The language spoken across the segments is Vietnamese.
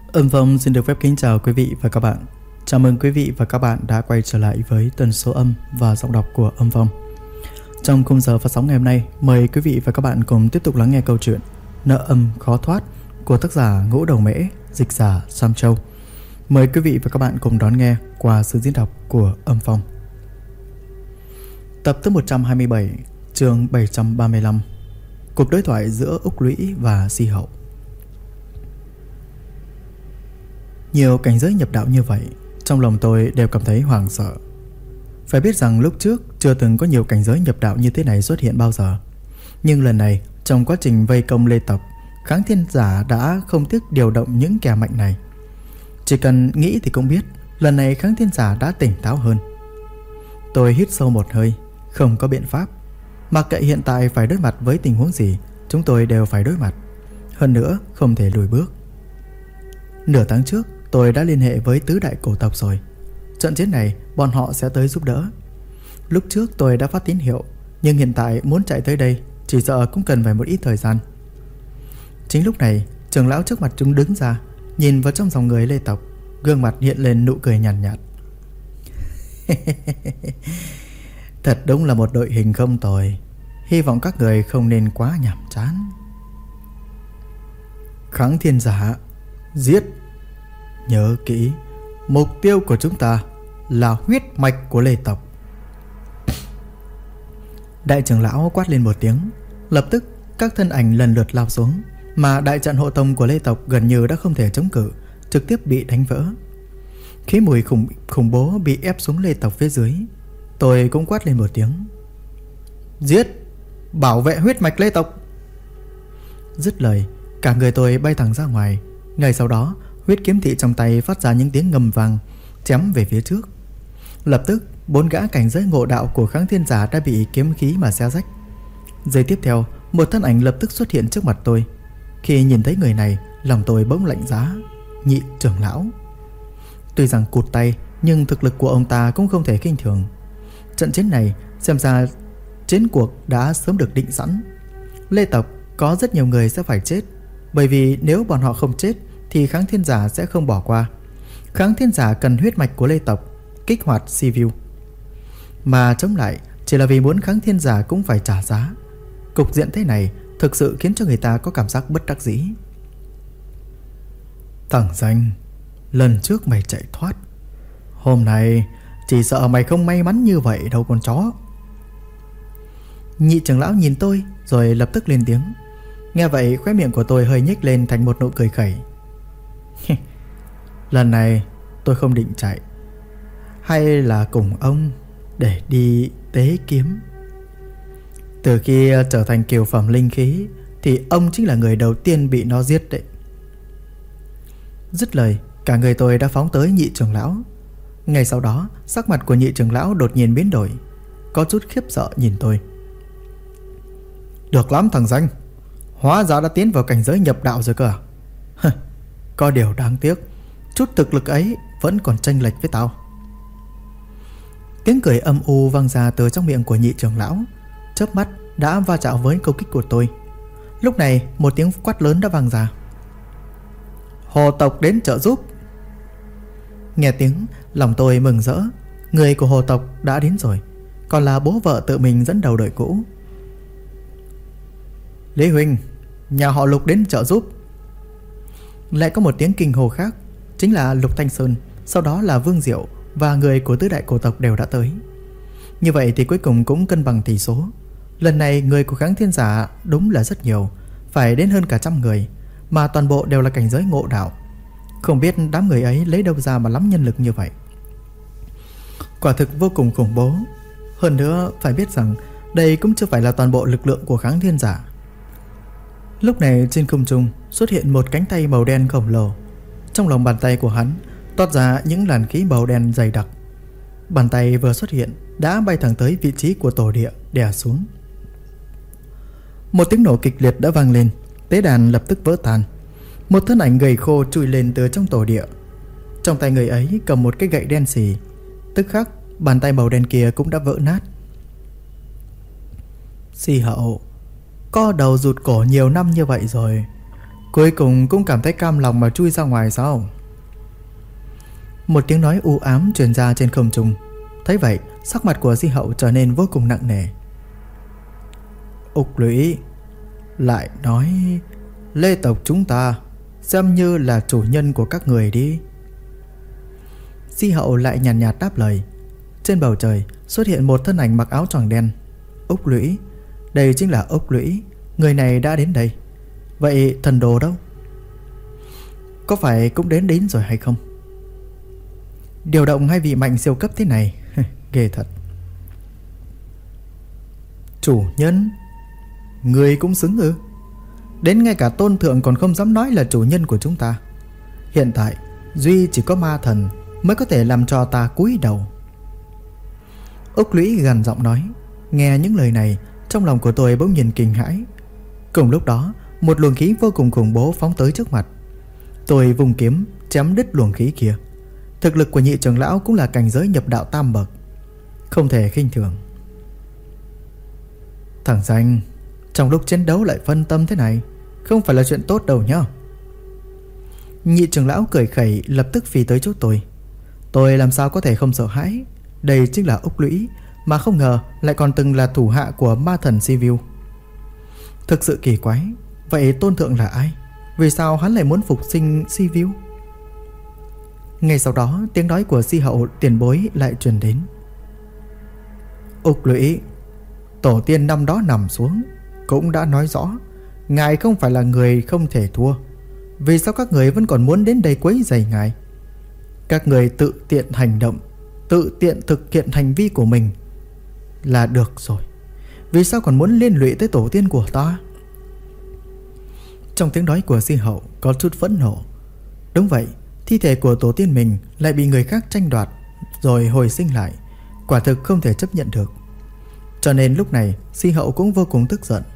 Âm Phong xin được phép kính chào quý vị và các bạn. Chào mừng quý vị và các bạn đã quay trở lại với tần số âm và giọng đọc của Âm Phong. Trong khung giờ phát sóng ngày hôm nay, mời quý vị và các bạn cùng tiếp tục lắng nghe câu chuyện Nợ âm khó thoát của tác giả Ngũ Đầu Mễ, dịch giả Sam Châu. Mời quý vị và các bạn cùng đón nghe qua sự diễn đọc của Âm Phong. Tập thứ 127, chương 735. Cuộc đối thoại giữa Úc Lũy và Si Hậu. Nhiều cảnh giới nhập đạo như vậy, trong lòng tôi đều cảm thấy hoảng sợ. Phải biết rằng lúc trước chưa từng có nhiều cảnh giới nhập đạo như thế này xuất hiện bao giờ. Nhưng lần này, trong quá trình vây công Lê Tộc, Kháng Thiên Giả đã không tiếc điều động những kẻ mạnh này. Chỉ cần nghĩ thì cũng biết, lần này Kháng Thiên Giả đã tỉnh táo hơn. Tôi hít sâu một hơi, không có biện pháp. Mặc kệ hiện tại phải đối mặt với tình huống gì, chúng tôi đều phải đối mặt. Hơn nữa, không thể lùi bước. Nửa tháng trước, tôi đã liên hệ với tứ đại cổ tộc rồi. Trận chiến này, bọn họ sẽ tới giúp đỡ. Lúc trước tôi đã phát tín hiệu, nhưng hiện tại muốn chạy tới đây chỉ sợ cũng cần phải một ít thời gian. Chính lúc này, trưởng lão trước mặt chúng đứng ra, nhìn vào trong dòng người Lê Tộc, gương mặt hiện lên nụ cười nhàn nhạt. Thật đúng là một đội hình không tồi. Hy vọng các người không nên quá nhàm chán. Kháng Thiên Giả, giết. Nhớ kỹ, mục tiêu của chúng ta là huyết mạch của Lê Tộc. Đại trưởng lão quát lên một tiếng. Lập tức các thân ảnh lần lượt lao xuống, mà đại trận hộ tông của Lê Tộc gần như đã không thể chống cự, trực tiếp bị đánh vỡ. Khí mùi khủng bố bị ép xuống Lê Tộc phía dưới. Tôi cũng quát lên một tiếng. Giết, bảo vệ huyết mạch Lê Tộc. Dứt lời, cả người tôi bay thẳng ra ngoài. Ngay sau đó, huyết kiếm thị trong tay phát ra những tiếng ngầm vang, chém về phía trước. Lập tức, 4 gã cảnh giới ngộ đạo của Kháng Thiên Giả đã bị kiếm khí mà xé rách. Giây tiếp theo, một thân ảnh lập tức xuất hiện trước mặt tôi. Khi nhìn thấy người này, lòng tôi bỗng lạnh giá. Nhị trưởng lão. Tuy rằng cụt tay, nhưng thực lực của ông ta cũng không thể khinh thường. Trận chiến này xem ra chiến cuộc đã sớm được định sẵn. Lê Tộc có rất nhiều người sẽ phải chết, bởi vì nếu bọn họ không chết thì Kháng Thiên Giả sẽ không bỏ qua. Kháng Thiên Giả cần huyết mạch của Lê Tộc kích hoạt Sivu, mà chống lại chỉ là vì muốn Kháng Thiên Giả cũng phải trả giá. Cục diện thế này thực sự khiến cho người ta có cảm giác bất đắc dĩ. Thằng danh, lần trước mày chạy thoát, hôm nay chỉ sợ mày không may mắn như vậy đâu con chó. Nhị trưởng lão nhìn tôi rồi lập tức lên tiếng. Nghe vậy khóe miệng của tôi hơi nhếch lên thành một nụ cười khẩy. Lần này tôi không định chạy, hay là cùng ông để đi tế kiếm. Từ khi trở thành kiều phẩm linh khí thì ông chính là người đầu tiên bị nó giết đấy. Dứt lời, cả người tôi đã phóng tới nhị trưởng lão. Ngay sau đó, sắc mặt của nhị trưởng lão đột nhiên biến đổi, có chút khiếp sợ nhìn tôi. Được lắm thằng danh, hóa ra đã tiến vào cảnh giới nhập đạo rồi cơ à? Có điều đáng tiếc, chút thực lực ấy vẫn còn chênh lệch với tao. Tiếng cười âm u vang ra từ trong miệng của nhị trưởng lão, chớp mắt đã va chạm với câu kích của tôi. Lúc này một tiếng quát lớn đã vang ra. Hồ tộc đến trợ giúp. Nghe tiếng, lòng tôi mừng rỡ. Người của hồ tộc đã đến rồi, còn là bố vợ tự mình dẫn đầu đội cũ. Lý huynh, nhà họ Lục đến trợ giúp. Lại có một tiếng kinh hồ khác, chính là Lục Thanh Sơn, sau đó là Vương Diệu và người của tứ đại cổ tộc đều đã tới. Như vậy thì cuối cùng cũng cân bằng tỷ số. Lần này người của Kháng Thiên Giả đúng là rất nhiều, phải đến hơn cả 100 người, mà toàn bộ đều là cảnh giới ngộ đạo. Không biết đám người ấy lấy đâu ra mà lắm nhân lực như vậy. Quả thực vô cùng khủng bố. Hơn nữa phải biết rằng đây cũng chưa phải là toàn bộ lực lượng của Kháng Thiên Giả. Lúc này trên không trung xuất hiện một cánh tay màu đen khổng lồ. Trong lòng bàn tay của hắn toát ra những làn khí màu đen dày đặc. Bàn tay vừa xuất hiện đã bay thẳng tới vị trí của tổ địa, đè xuống. Một tiếng nổ kịch liệt đã vang lên, tế đàn lập tức vỡ tan. Một thân ảnh gầy khô chui lên từ trong tổ địa. Trong tay người ấy cầm một cái gậy đen xì. Tức khắc bàn tay màu đen kia cũng đã vỡ nát. Si Hậu, co đầu rụt cổ nhiều năm như vậy rồi, Cuối cùng cũng cảm thấy cam lòng mà chui ra ngoài sao? Một tiếng nói u ám truyền ra trên không trung. Thấy vậy, sắc mặt của Di Hậu trở nên vô cùng nặng nề. Úc Lũy lại nói Lê tộc chúng ta xem như là chủ nhân của các người đi. Di Hậu lại nhàn nhạt đáp lời. Trên bầu trời xuất hiện một thân ảnh mặc áo choàng đen. Úc Lũy, đây chính là Úc Lũy. Người này đã đến đây. Vậy thần đồ đâu? Có phải cũng đến rồi hay không? Điều động hai vị mạnh siêu cấp thế này ghê thật. Chủ nhân? Người cũng xứng ư? Đến ngay cả tôn thượng còn không dám nói là chủ nhân của chúng ta. Hiện tại duy chỉ có ma thần mới có thể làm cho ta cúi đầu. Úc Lũy gằn giọng nói. Nghe những lời này, trong lòng của tôi bỗng nhiên kinh hãi. Cùng lúc đó, một luồng khí vô cùng khủng bố phóng tới trước mặt. Tôi vùng kiếm chém đứt luồng khí kia. Thực lực của nhị trưởng lão cũng là cảnh giới nhập đạo tam bậc, không thể khinh thường. Thằng danh, trong lúc chiến đấu lại phân tâm thế này, không phải là chuyện tốt đâu nhá. Nhị trưởng lão cười khẩy lập tức phi tới chỗ tôi. Tôi làm sao có thể không sợ hãi. Đây chính là Úc Lũy, mà không ngờ lại còn từng là thủ hạ của ma thần Sivu. Thực sự kỳ quái. Vậy tôn thượng là ai? Vì sao hắn lại muốn phục sinh Sivu? Ngay sau đó, tiếng nói của Di Hậu tiền bối lại truyền đến. Úc Lũy, tổ tiên năm đó nằm xuống cũng đã nói rõ ngài không phải là người không thể thua. Vì sao các người vẫn còn muốn đến đây quấy rầy ngài? Các người tự tiện hành động, tự tiện thực hiện hành vi của mình là được rồi. Vì sao còn muốn liên lụy tới tổ tiên của ta? Trong tiếng nói của Di Hậu có chút phẫn nộ. Đúng vậy, thi thể của tổ tiên mình lại bị người khác tranh đoạt rồi hồi sinh lại, quả thực không thể chấp nhận được. Cho nên lúc này Di Hậu cũng vô cùng tức giận.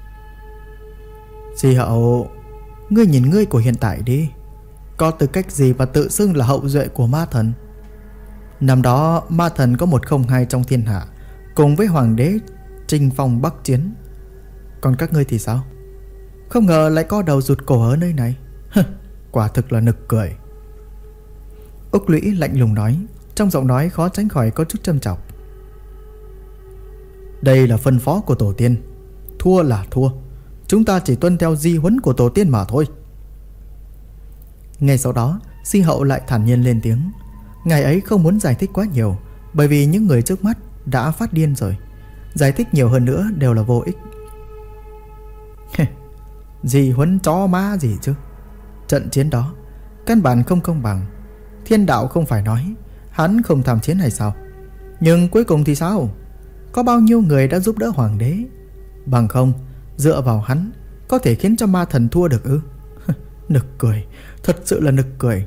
Di Hậu, ngươi nhìn ngươi của hiện tại đi, có tư cách gì mà tự xưng là hậu duệ của ma thần? Năm đó ma thần có 102 trong thiên hạ, cùng với hoàng đế chinh phong bắc chiến. Còn các ngươi thì sao? Không ngờ lại có đầu rụt cổ ở nơi này. Quả thực là nực cười. Úc Lũy lạnh lùng nói, trong giọng nói khó tránh khỏi có chút châm chọc. Đây là phân phó của tổ tiên, thua là thua, chúng ta chỉ tuân theo di huấn của tổ tiên mà thôi. Ngay sau đó, Di Hậu lại thản nhiên lên tiếng. Ngài ấy không muốn giải thích quá nhiều, bởi vì những người trước mắt đã phát điên rồi. Giải thích nhiều hơn nữa đều là vô ích. Di huấn chó má gì chứ? Trận chiến đó căn bản không công bằng. Thiên đạo không phải nói hắn không tham chiến hay sao? Nhưng cuối cùng thì sao? Có bao nhiêu người đã giúp đỡ hoàng đế? Bằng không, dựa vào hắn có thể khiến cho ma thần thua được ư? Nực cười, thật sự là nực cười.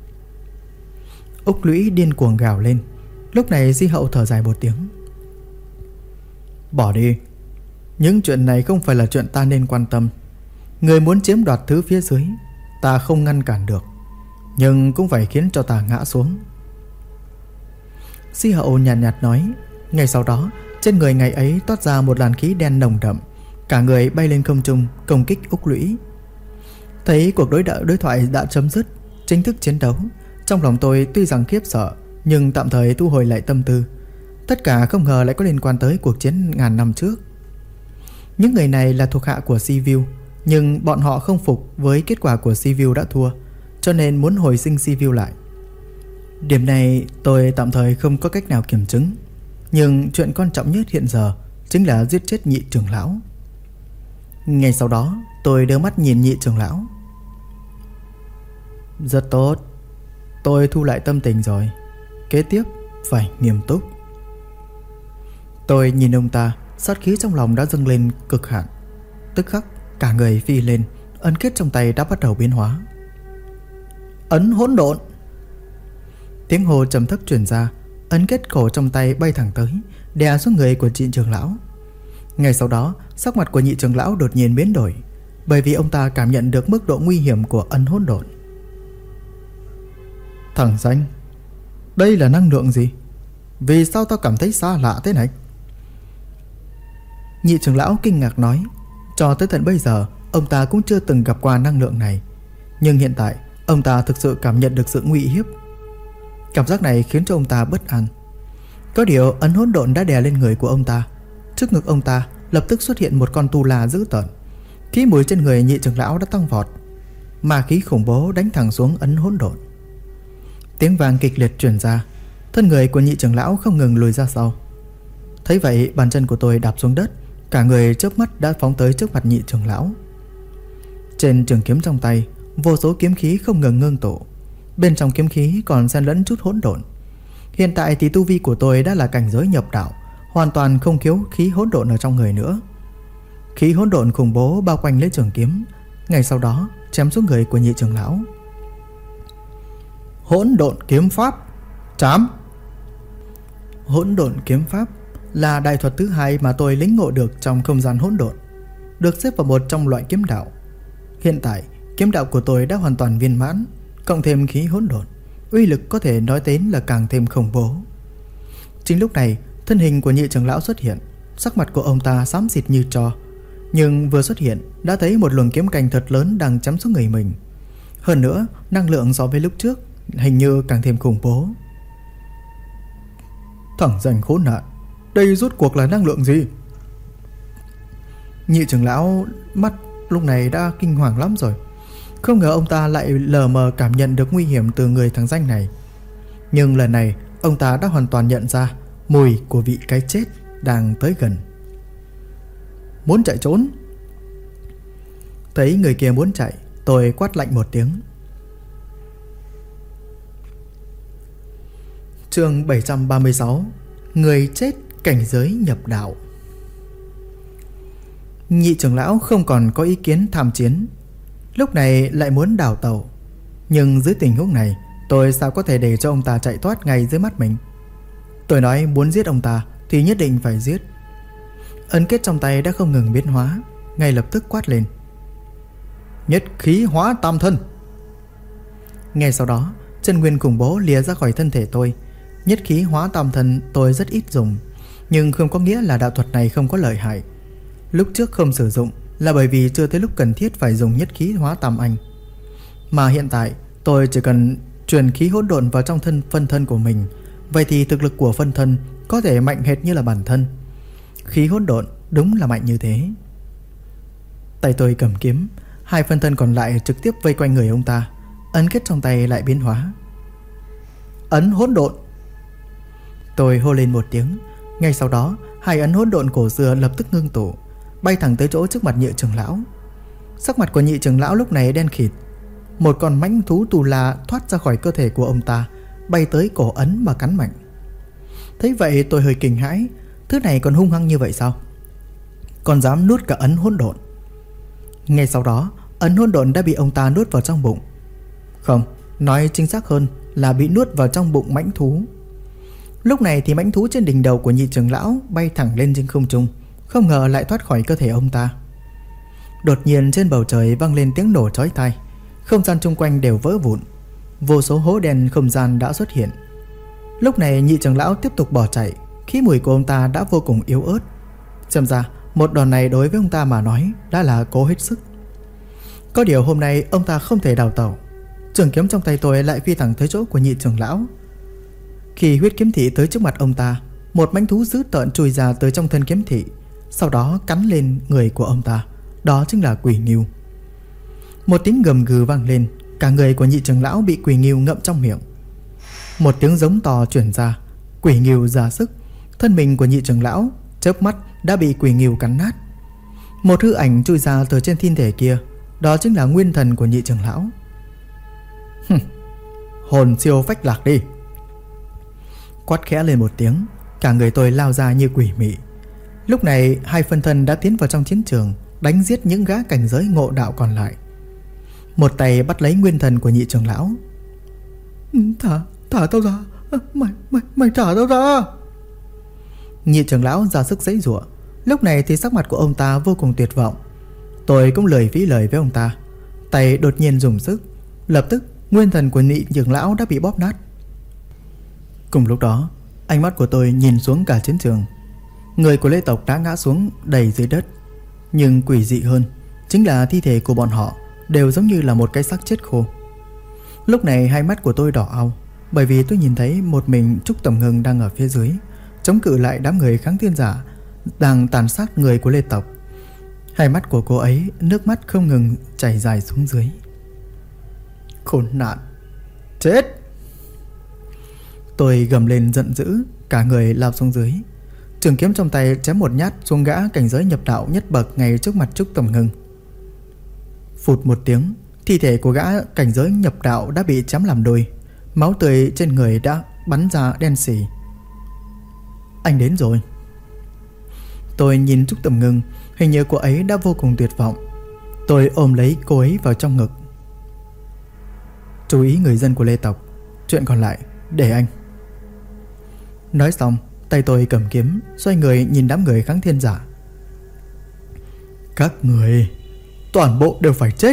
Úc Lũy điên cuồng gào lên. Lúc này Di Hậu thở dài một tiếng. Bỏ đi, những chuyện này không phải là chuyện ta nên quan tâm. Người muốn chiếm đoạt thứ phía dưới, ta không ngăn cản được, nhưng cũng phải khiến cho ta ngã xuống. Di Hậu nhàn nhạt nói. Ngay sau đó, trên người ngày ấy toát ra một làn khí đen nồng đậm, cả người bay lên không trung công kích Úc Lũy. Thấy cuộc đối thoại đã chấm dứt, chính thức chiến đấu, trong lòng tôi tuy rằng khiếp sợ, nhưng tạm thời thu hồi lại tâm tư. Tất cả không ngờ lại có liên quan tới cuộc chiến ngàn năm trước. Những người này là thuộc hạ của Sivu, nhưng bọn họ không phục với kết quả của Sivu đã thua, cho nên muốn hồi sinh Sivu lại. Điểm này tôi tạm thời không có cách nào kiểm chứng, nhưng chuyện quan trọng nhất hiện giờ chính là giết chết nhị trưởng lão. Ngay sau đó tôi đưa mắt nhìn nhị trưởng lão. Rất tốt, tôi thu lại tâm tình rồi. Kế tiếp phải nghiêm túc. Tôi nhìn ông ta, sát khí trong lòng đã dâng lên cực hạn. Tức khắc cả người phi lên, ấn kết trong tay đã bắt đầu biến hóa. Ấn hỗn độn. Tiếng hô trầm thấp truyền ra, ấn kết cổ trong tay bay thẳng tới, đè xuống người của nhị trưởng lão. Ngay sau đó, sắc mặt của nhị trưởng lão đột nhiên biến đổi, bởi vì ông ta cảm nhận được mức độ nguy hiểm của ấn hỗn độn. Thằng danh, đây là năng lượng gì? Vì sao tao cảm thấy xa lạ thế này? Nhị trưởng lão kinh ngạc nói. Cho tới tận bây giờ ông ta cũng chưa từng gặp qua năng lượng này. Nhưng hiện tại ông ta thực sự cảm nhận được sự nguy hiếp. Cảm giác này khiến cho ông ta bất an. Có điều ấn hỗn độn đã đè lên người của ông ta. Trước ngực ông ta lập tức xuất hiện một con tu la dữ tợn. Khí mùi trên người nhị trưởng lão đã tăng vọt. Ma khí khủng bố đánh thẳng xuống ấn hỗn độn. Tiếng vang kịch liệt truyền ra. Thân người của nhị trưởng lão không ngừng lùi ra sau. Thấy vậy, bàn chân của tôi đạp xuống đất. Cả người chớp mắt đã phóng tới trước mặt nhị trưởng lão. Trên trường kiếm trong tay, vô số kiếm khí không ngừng ngưng tụ. Bên trong kiếm khí còn xen lẫn chút hỗn độn. Hiện tại thì tu vi của tôi đã là cảnh giới nhập đạo, hoàn toàn không thiếu khí hỗn độn ở trong người nữa. Khí hỗn độn khủng bố bao quanh lấy trường kiếm, ngay sau đó chém xuống người của nhị trưởng lão. Hỗn độn kiếm pháp, chém. Hỗn độn kiếm pháp là đại thuật thứ hai mà tôi lĩnh ngộ được trong không gian hỗn độn, được xếp vào một trong loại kiếm đạo. Hiện tại kiếm đạo của tôi đã hoàn toàn viên mãn, cộng thêm khí hỗn độn, uy lực có thể nói đến là càng thêm khủng bố. Chính lúc này, thân hình của nhị trưởng lão xuất hiện. Sắc mặt của ông ta xám xịt như tro, nhưng vừa xuất hiện đã thấy một luồng kiếm cành thật lớn đang chém xuống người mình. Hơn nữa, năng lượng so với lúc trước hình như càng thêm khủng bố. Thằng danh khốn nạn, đây rốt cuộc là năng lượng gì? Nhị trưởng lão mắt lúc này đã kinh hoàng lắm rồi. Không ngờ ông ta lại lờ mờ cảm nhận được nguy hiểm từ người thằng danh này. Nhưng lần này ông ta đã hoàn toàn nhận ra mùi của vị cái chết đang tới gần. Muốn chạy trốn? Thấy người kia muốn chạy, tôi quát lạnh một tiếng. Chương 736. Người chết cảnh giới nhập đạo. Nhị trưởng lão không còn có ý kiến tham chiến, lúc này lại muốn đào tẩu. Nhưng dưới tình huống này, tôi sao có thể để cho ông ta chạy thoát ngay dưới mắt mình. Tôi nói muốn giết ông ta thì nhất định phải giết. Ấn kết trong tay đã không ngừng biến hóa, ngay lập tức quát lên: Nhất khí hóa tam thân. Ngay sau đó, chân nguyên khủng bố lìa ra khỏi thân thể tôi. Nhất khí hóa tam thân tôi rất ít dùng, nhưng không có nghĩa là đạo thuật này không có lợi hại. Lúc trước không sử dụng là bởi vì chưa tới lúc cần thiết phải dùng nhất khí hóa tam anh. Mà hiện tại tôi chỉ cần truyền khí hỗn độn vào trong phân thân của mình, vậy thì thực lực của phân thân có thể mạnh hệt như là bản thân. Khí hỗn độn đúng là mạnh như thế. Tay tôi cầm kiếm, hai phân thân còn lại trực tiếp vây quanh người ông ta. Ấn kết trong tay lại biến hóa. Ấn hỗn độn. Tôi hô lên một tiếng. Ngay sau đó, hai ấn hỗn độn cổ xưa lập tức ngưng tụ, bay thẳng tới chỗ trước mặt nhị trưởng lão. Sắc mặt của nhị trưởng lão lúc này đen khịt. Một con mãnh thú tù la thoát ra khỏi cơ thể của ông ta, bay tới cổ ấn mà cắn mạnh. Thấy vậy tôi hơi kinh hãi. Thứ này còn hung hăng như vậy sao? Còn dám nuốt cả ấn hỗn độn. Ngay sau đó, ấn hỗn độn đã bị ông ta nuốt vào trong bụng. Không, nói chính xác hơn là bị nuốt vào trong bụng mãnh thú. Lúc này thì mãnh thú trên đỉnh đầu của nhị trưởng lão bay thẳng lên trên không trung, không ngờ lại thoát khỏi cơ thể ông ta. Đột nhiên trên bầu trời vang lên tiếng nổ chói tai. Không gian chung quanh đều vỡ vụn. Vô số hố đen không gian đã xuất hiện. Lúc này nhị trưởng lão tiếp tục bỏ chạy. Khí mùi của ông ta đã vô cùng yếu ớt. Xem ra một đòn này đối với ông ta mà nói đã là cố hết sức. Có điều hôm nay ông ta không thể đào tẩu. Trường kiếm trong tay tôi lại phi thẳng tới chỗ của nhị trưởng lão. Khi huyết kiếm thị tới trước mặt ông ta, một mãnh thú dữ tợn chui ra từ trong thân kiếm thị, sau đó cắn lên người của ông ta. Đó chính là quỷ ngưu. Một tiếng gầm gừ vang lên. Cả người của nhị trưởng lão bị quỷ ngưu ngậm trong miệng. Một tiếng giống to truyền ra. Quỷ ngưu ra sức. Thân mình của nhị trưởng lão chớp mắt đã bị quỷ ngưu cắn nát. Một hư ảnh chui ra từ trên thi thể kia. Đó chính là nguyên thần của nhị trưởng lão. Hồn siêu phách lạc đi. Quát khẽ lên một tiếng, cả người tôi lao ra như quỷ mị. Lúc này hai phân thân đã tiến vào trong chiến trường, đánh giết những gã cảnh giới ngộ đạo còn lại. Một tay bắt lấy nguyên thần của nhị trưởng lão. Thả tao ra. Mày thả tao ra. Nhị trưởng lão ra sức giãy giụa. Lúc này thì sắc mặt của ông ta vô cùng tuyệt vọng. Tôi cũng lười phí lời với ông ta. Tay đột nhiên dùng sức. Lập tức nguyên thần của nhị trưởng lão đã bị bóp nát. Cùng lúc đó, ánh mắt của tôi nhìn xuống cả chiến trường. Người của Lê tộc đã ngã xuống đầy dưới đất. Nhưng quỷ dị hơn, chính là thi thể của bọn họ đều giống như là một cái xác chết khô. Lúc này hai mắt của tôi đỏ au, bởi vì tôi nhìn thấy một mình Trúc Tầm Ngưng đang ở phía dưới, chống cự lại đám người kháng thiên giả đang tàn sát người của Lê tộc. Hai mắt của cô ấy nước mắt không ngừng chảy dài xuống dưới. Khốn nạn, chết! Tôi gầm lên giận dữ, cả người lao xuống dưới, trường kiếm trong tay chém một nhát xuống gã cảnh giới nhập đạo nhất bậc ngay trước mặt Trúc Tầm Ngưng. Phụt một tiếng, thi thể của gã cảnh giới nhập đạo đã bị chém làm đôi, máu tươi trên người đã bắn ra đen sì. Anh đến rồi. Tôi nhìn Trúc Tầm Ngưng, hình như cô ấy đã vô cùng tuyệt vọng. Tôi ôm lấy cô ấy vào trong ngực. Chú ý người dân của Lê tộc, chuyện còn lại để anh. Nói xong, tay tôi cầm kiếm, xoay người nhìn đám người kháng thiên giả. Các người toàn bộ đều phải chết.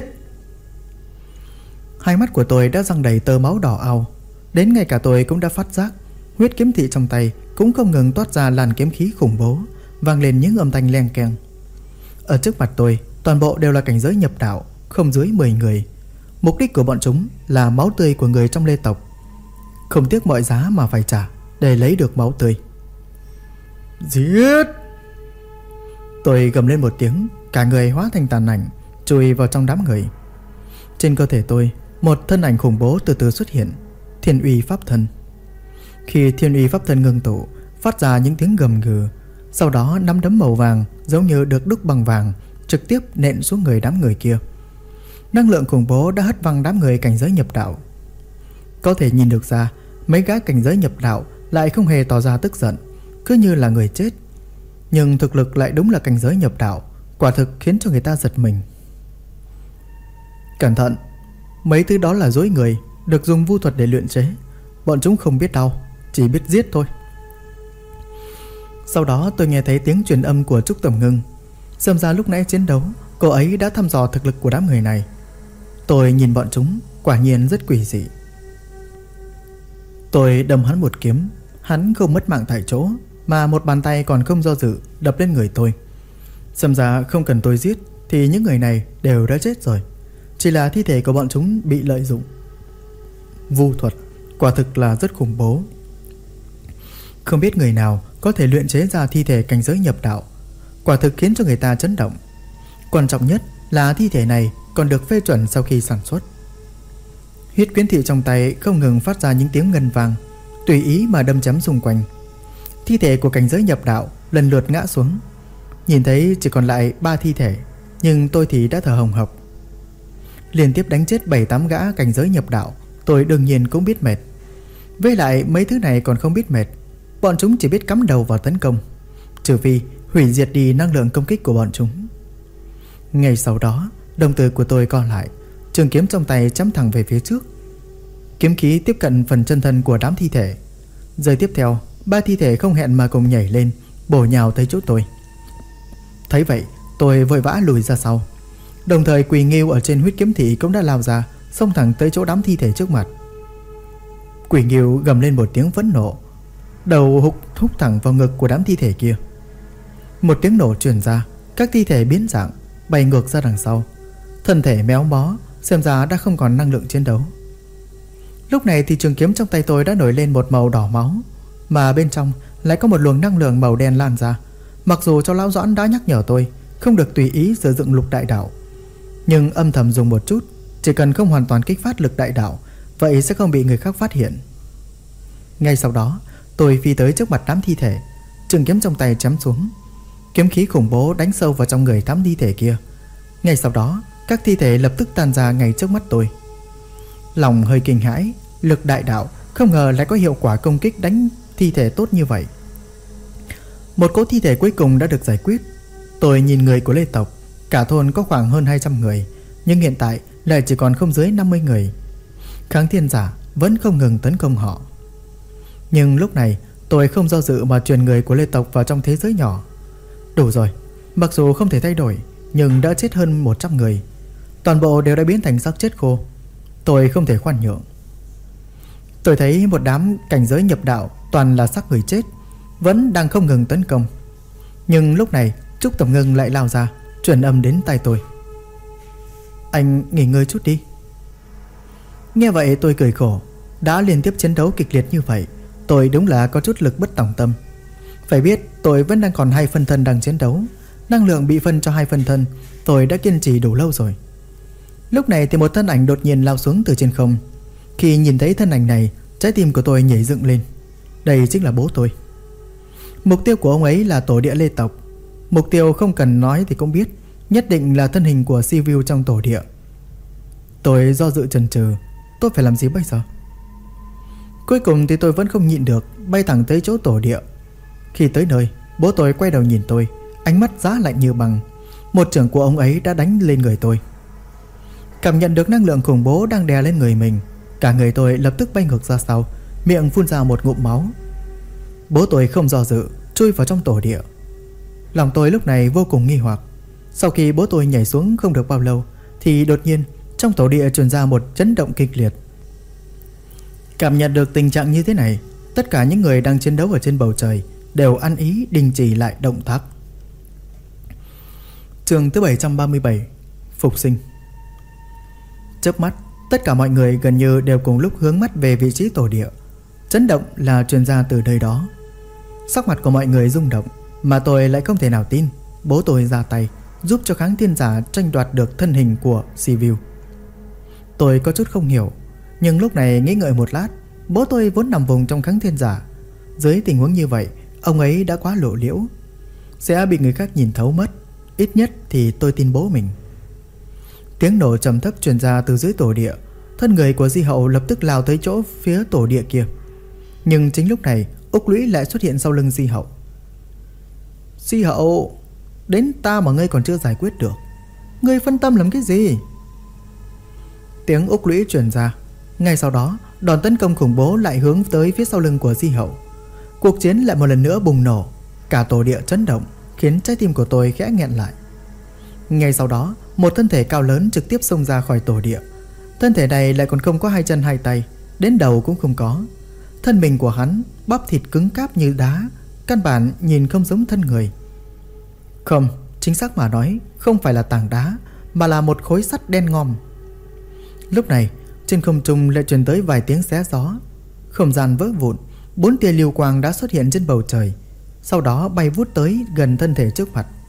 Hai mắt của tôi đã răng đầy tơ máu đỏ ao, đến ngay cả tôi cũng đã phát giác huyết kiếm thị trong tay cũng không ngừng toát ra làn kiếm khí khủng bố, vang lên những âm thanh leng keng. Ở trước mặt tôi, toàn bộ đều là cảnh giới nhập đạo, không dưới 10 người. Mục đích của bọn chúng là máu tươi của người trong Lê tộc, không tiếc mọi giá mà phải trả để lấy được máu tươi. Giết! Tôi gầm lên một tiếng, cả người hóa thành tàn ảnh, chui vào trong đám người. Trên cơ thể tôi, một thân ảnh khủng bố từ từ xuất hiện, Thiên Uy Pháp Thân. Khi Thiên Uy Pháp Thân ngưng tụ, phát ra những tiếng gầm gừ, sau đó nắm đấm màu vàng giống như được đúc bằng vàng trực tiếp nện xuống người đám người kia. Năng lượng khủng bố đã hất văng đám người cảnh giới nhập đạo. Có thể nhìn được ra, mấy gã cảnh giới nhập đạo lại không hề tỏ ra tức giận, cứ như là người chết. Nhưng thực lực lại đúng là cảnh giới nhập đạo, quả thực khiến cho người ta giật mình. Cẩn thận, mấy thứ đó là rối người, được dùng vu thuật để luyện chế. Bọn chúng không biết đau, chỉ biết giết thôi. Sau đó tôi nghe thấy tiếng truyền âm của Trúc Tầm Ngưng. Xem ra lúc nãy chiến đấu, cô ấy đã thăm dò thực lực của đám người này. Tôi nhìn bọn chúng, quả nhiên rất quỷ dị. Tôi đâm hắn một kiếm, hắn không mất mạng tại chỗ, mà một bàn tay còn không do dự đập lên người tôi. Xem ra không cần tôi giết thì những người này đều đã chết rồi, chỉ là thi thể của bọn chúng bị lợi dụng. Vu thuật quả thực là rất khủng bố. Không biết người nào có thể luyện chế ra thi thể cảnh giới nhập đạo, quả thực khiến cho người ta chấn động. Quan trọng nhất là thi thể này còn được phê chuẩn sau khi sản xuất. Huyết kiếm thị trong tay không ngừng phát ra những tiếng ngân vang, tùy ý mà đâm chém xung quanh. Thi thể của cảnh giới nhập đạo lần lượt ngã xuống. Nhìn thấy chỉ còn lại 3 thi thể, nhưng tôi thì đã thở hồng hộc. Liên tiếp đánh chết 7-8 gã cảnh giới nhập đạo, tôi đương nhiên cũng biết mệt. Với lại mấy thứ này còn không biết mệt, bọn chúng chỉ biết cắm đầu vào tấn công, trừ phi hủy diệt đi năng lượng công kích của bọn chúng. Ngay sau đó, đồng tử của tôi co lại, trường kiếm trong tay chém thẳng về phía trước. Kiếm khí tiếp cận phần chân thân của đám thi thể. Giây tiếp theo, 3 thi thể không hẹn mà cùng nhảy lên, bổ nhào tới chỗ tôi. Thấy vậy, tôi vội vã lùi ra sau. Đồng thời Quỳ Nghiêu ở trên huyết kiếm thị cũng đã lao ra, xông thẳng tới chỗ đám thi thể trước mặt. Quỳ Nghiêu gầm lên một tiếng phẫn nộ, đầu húc thẳng vào ngực của đám thi thể kia. Một tiếng nổ truyền ra, các thi thể biến dạng, bay ngược ra đằng sau, thân thể méo mó, xem ra đã không còn năng lượng chiến đấu. Lúc này thì trường kiếm trong tay tôi đã nổi lên một màu đỏ máu, mà bên trong lại có một luồng năng lượng màu đen lan ra. Mặc dù cho lão Doãn đã nhắc nhở tôi không được tùy ý sử dụng lục đại đạo, nhưng âm thầm dùng một chút, chỉ cần không hoàn toàn kích phát lực đại đạo, vậy sẽ không bị người khác phát hiện. Ngay sau đó, tôi phi tới trước mặt đám thi thể, trường kiếm trong tay chém xuống. Kiếm khí khủng bố đánh sâu vào trong người đám thi thể kia. Ngay sau đó, các thi thể lập tức tan ra ngay trước mắt tôi. Lòng hơi kinh hãi, lực đại đạo không ngờ lại có hiệu quả công kích đánh thi thể tốt như vậy. Một cỗ thi thể cuối cùng đã được giải quyết. Tôi nhìn người của Lê tộc, cả thôn có khoảng hơn 200 người, nhưng hiện tại lại chỉ còn không dưới 50 người. Kháng thiên giả vẫn không ngừng tấn công họ. Nhưng lúc này tôi không do dự mà truyền người của Lê tộc vào trong thế giới nhỏ. Đủ rồi, mặc dù không thể thay đổi, nhưng đã chết hơn 100 người, toàn bộ đều đã biến thành xác chết khô. Tôi không thể khoan nhượng. Tôi thấy một đám cảnh giới nhập đạo toàn là xác người chết, vẫn đang không ngừng tấn công. Nhưng lúc này Trúc Tầm Ngưng lại lao ra, truyền âm đến tai tôi. Anh nghỉ ngơi chút đi. Nghe vậy tôi cười khổ. Đã liên tiếp chiến đấu kịch liệt như vậy, tôi đúng là có chút lực bất tòng tâm. Phải biết tôi vẫn đang còn 2 phân thân đang chiến đấu. Năng lượng bị phân cho 2 phân thân, tôi đã kiên trì đủ lâu rồi. Lúc này thì một thân ảnh đột nhiên lao xuống từ trên không. Khi nhìn thấy thân ảnh này, trái tim của tôi nhảy dựng lên. Đây chính là bố tôi. Mục tiêu của ông ấy là tổ địa Lê tộc. Mục tiêu không cần nói thì cũng biết, nhất định là thân hình của Sivu trong tổ địa. Tôi do dự chần chừ, tôi phải làm gì bây giờ? Cuối cùng thì tôi vẫn không nhịn được, bay thẳng tới chỗ tổ địa. Khi tới nơi, bố tôi quay đầu nhìn tôi, ánh mắt giá lạnh như băng. Một chưởng của ông ấy đã đánh lên người tôi. Cảm nhận được năng lượng khủng bố đang đè lên người mình, cả người tôi lập tức bay ngược ra sau, miệng phun ra một ngụm máu. Bố tôi không do dự, chui vào trong tổ địa. Lòng tôi lúc này vô cùng nghi hoặc. Sau khi bố tôi nhảy xuống không được bao lâu, thì đột nhiên trong tổ địa truyền ra một chấn động kịch liệt. Cảm nhận được tình trạng như thế này, tất cả những người đang chiến đấu ở trên bầu trời đều ăn ý đình chỉ lại động tác. Chương thứ 737, Phục sinh. Chớp mắt, tất cả mọi người gần như đều cùng lúc hướng mắt về vị trí tổ địa. Chấn động là truyền ra từ nơi đó. Sắc mặt của mọi người rung động, mà tôi lại không thể nào tin. Bố tôi ra tay giúp cho kháng thiên giả tranh đoạt được thân hình của Sivu. Tôi có chút không hiểu, nhưng lúc này nghĩ ngợi một lát, bố tôi vốn nằm vùng trong kháng thiên giả. Dưới tình huống như vậy, ông ấy đã quá lộ liễu, sẽ bị người khác nhìn thấu mất. Ít nhất thì tôi tin bố mình. Tiếng nổ trầm thấp truyền ra từ dưới tổ địa. Thân người của Di Hậu lập tức lao tới chỗ phía tổ địa kia. Nhưng chính lúc này, Úc Lũy lại xuất hiện sau lưng Di Hậu. Di Hậu, đến ta mà ngươi còn chưa giải quyết được, ngươi phân tâm làm cái gì? Tiếng Úc Lũy truyền ra. Ngay sau đó, đòn tấn công khủng bố lại hướng tới phía sau lưng của Di Hậu. Cuộc chiến lại một lần nữa bùng nổ. Cả tổ địa chấn động, khiến trái tim của tôi khẽ nghẹn lại. Ngay sau đó, một thân thể cao lớn trực tiếp xông ra khỏi tổ địa. Thân thể này lại còn không có 2 chân 2 tay, đến đầu cũng không có. Thân mình của hắn bắp thịt cứng cáp như đá, căn bản nhìn không giống thân người. Không, chính xác mà nói, không phải là tảng đá, mà là một khối sắt đen ngòm. Lúc này, trên không trung lại truyền tới vài tiếng xé gió. Không gian vỡ vụn, 4 tia lưu quang đã xuất hiện trên bầu trời, sau đó bay vút tới gần thân thể trước mặt.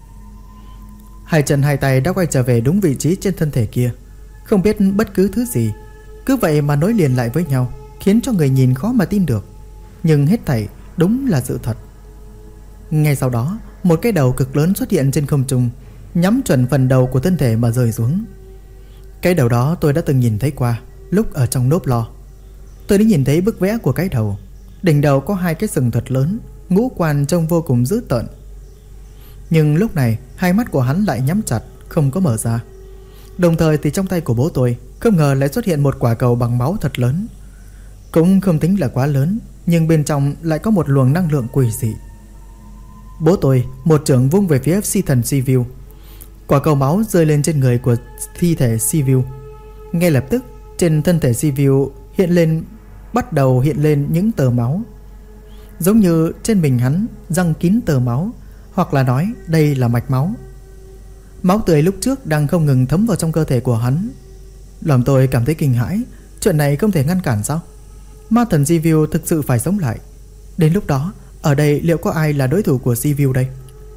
2 chân 2 tay đã quay trở về đúng vị trí trên thân thể kia, không biết bất cứ thứ gì, cứ vậy mà nối liền lại với nhau, khiến cho người nhìn khó mà tin được. Nhưng hết thảy đúng là sự thật. Ngay sau đó, một cái đầu cực lớn xuất hiện trên không trung, nhắm chuẩn phần đầu của thân thể mà rơi xuống. Cái đầu đó tôi đã từng nhìn thấy qua lúc ở trong nốp lo. Tôi đã nhìn thấy bức vẽ của cái đầu. Đỉnh đầu có 2 cái sừng thật lớn, ngũ quan trông vô cùng dữ tợn. Nhưng lúc này, hai mắt của hắn lại nhắm chặt, không có mở ra. Đồng thời thì trong tay của bố tôi không ngờ lại xuất hiện một quả cầu bằng máu thật lớn. Cũng không tính là quá lớn, nhưng bên trong lại có một luồng năng lượng quỷ dị. Bố tôi một chưởng vung về phía si thần Sivu. Quả cầu máu rơi lên trên người của thi thể Sivu. Ngay lập tức, trên thân thể Sivu bắt đầu hiện lên những tờ máu, giống như trên mình hắn răng kín tờ máu, hoặc là nói đây là mạch máu. Máu tươi lúc trước đang không ngừng thấm vào trong cơ thể của hắn. Lòng tôi cảm thấy kinh hãi. Chuyện này không thể ngăn cản sao? Ma thần Sivu thực sự phải sống lại. Đến lúc đó, ở đây liệu có ai là đối thủ của Sivu đây?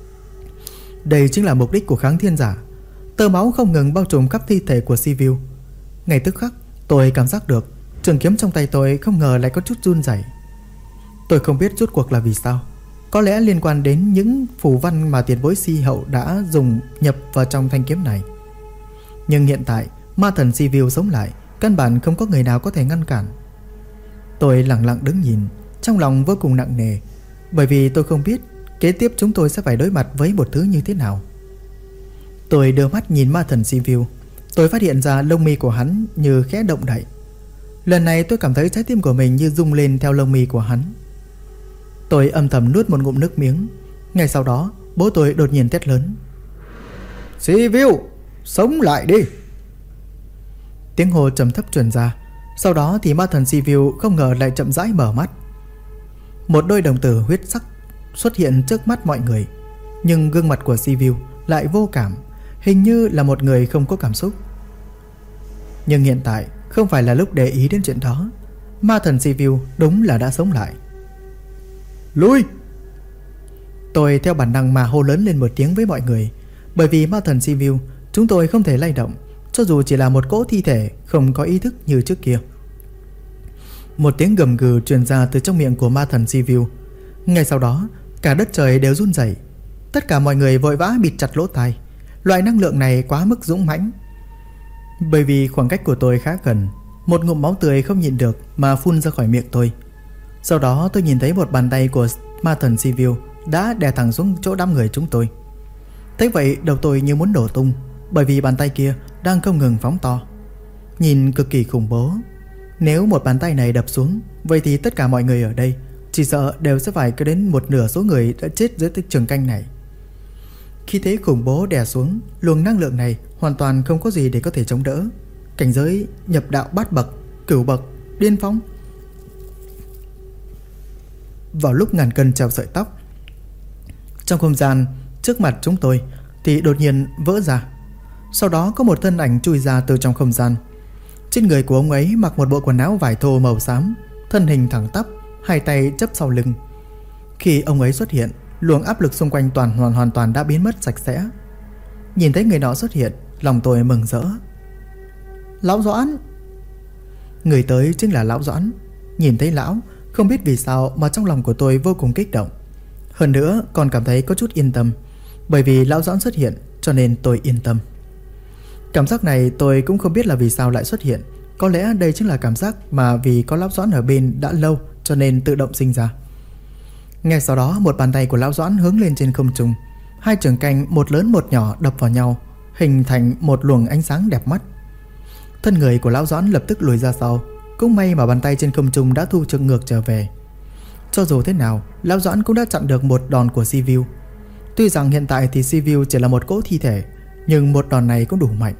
Đây chính là mục đích của kháng thiên giả. Tơ máu không ngừng bao trùm khắp thi thể của Sivu. Ngay tức khắc, tôi cảm giác được trường kiếm trong tay tôi không ngờ lại có chút run rẩy. Tôi không biết rốt cuộc là vì sao. Có lẽ liên quan đến những phù văn mà tiền bối Si Hậu đã dùng nhập vào trong thanh kiếm này. Nhưng hiện tại, ma thần Sivu sống lại, căn bản không có người nào có thể ngăn cản. Tôi lặng lặng đứng nhìn, trong lòng vô cùng nặng nề, bởi vì tôi không biết kế tiếp chúng tôi sẽ phải đối mặt với một thứ như thế nào. Tôi đưa mắt nhìn ma thần Sivu. Tôi phát hiện ra lông mi của hắn như khẽ động đậy. Lần này tôi cảm thấy trái tim của mình như rung lên theo lông mi của hắn. Tôi âm thầm nuốt một ngụm nước miếng. Ngay sau đó, bố tôi đột nhiên thét lớn: Sivu, sống lại đi! Tiếng hô trầm thấp truyền ra. Sau đó thì ma thần Sivu không ngờ lại chậm rãi mở mắt. Một đôi đồng tử huyết sắc xuất hiện trước mắt mọi người. Nhưng gương mặt của Sivu lại vô cảm, hình như là một người không có cảm xúc. Nhưng hiện tại không phải là lúc để ý đến chuyện đó. Ma thần Sivu đúng là đã sống lại. Lui! Tôi theo bản năng mà hô lớn lên một tiếng với mọi người. Bởi vì ma thần Sivu, chúng tôi không thể lay động, cho dù chỉ là một cỗ thi thể không có ý thức như trước kia. Một tiếng gầm gừ truyền ra từ trong miệng của ma thần Sivu. Ngay sau đó, cả đất trời đều run rẩy. Tất cả mọi người vội vã bịt chặt lỗ tai. Loại năng lượng này quá mức dũng mãnh. Bởi vì khoảng cách của tôi khá gần, một ngụm máu tươi không nhịn được mà phun ra khỏi miệng tôi. Sau đó tôi nhìn thấy một bàn tay của ma thần Sivu đã đè thẳng xuống chỗ đám người chúng tôi. Thế vậy đầu tôi như muốn nổ tung, bởi vì bàn tay kia đang không ngừng phóng to, nhìn cực kỳ khủng bố. Nếu một bàn tay này đập xuống, vậy thì tất cả mọi người ở đây chỉ sợ đều sẽ phải có đến một nửa số người đã chết dưới trường canh này. Khi thế khủng bố đè xuống, luồng năng lượng này hoàn toàn không có gì để có thể chống đỡ. Cảnh giới nhập đạo bát bậc, cửu bậc, điên phong. Vào lúc ngàn cân treo sợi tóc, trong không gian trước mặt chúng tôi thì đột nhiên vỡ ra. Sau đó có một thân ảnh chui ra từ trong không gian. Trên người của ông ấy mặc một bộ quần áo vải thô màu xám, thân hình thẳng tắp, hai tay chắp sau lưng. Khi ông ấy xuất hiện, luồng áp lực xung quanh hoàn toàn đã biến mất sạch sẽ. Nhìn thấy người đó xuất hiện, lòng tôi mừng rỡ. Lão Doãn! Người tới chính là Lão Doãn. Nhìn thấy lão, không biết vì sao mà trong lòng của tôi vô cùng kích động. Hơn nữa còn cảm thấy có chút yên tâm. Bởi vì Lão Doãn xuất hiện cho nên tôi yên tâm. Cảm giác này tôi cũng không biết là vì sao lại xuất hiện. Có lẽ đây chính là cảm giác mà vì có Lão Doãn ở bên đã lâu cho nên tự động sinh ra. Ngay sau đó một bàn tay của Lão Doãn hướng lên trên không trung. Hai trường canh một lớn một nhỏ đập vào nhau, hình thành một luồng ánh sáng đẹp mắt. Thân người của Lão Doãn lập tức lùi ra sau. Cũng may mà bàn tay trên không trung đã thu trực ngược trở về. Cho dù thế nào, Lão Doãn cũng đã chặn được một đòn của Sivu. Tuy rằng hiện tại thì Sivu chỉ là một cỗ thi thể, nhưng một đòn này cũng đủ mạnh.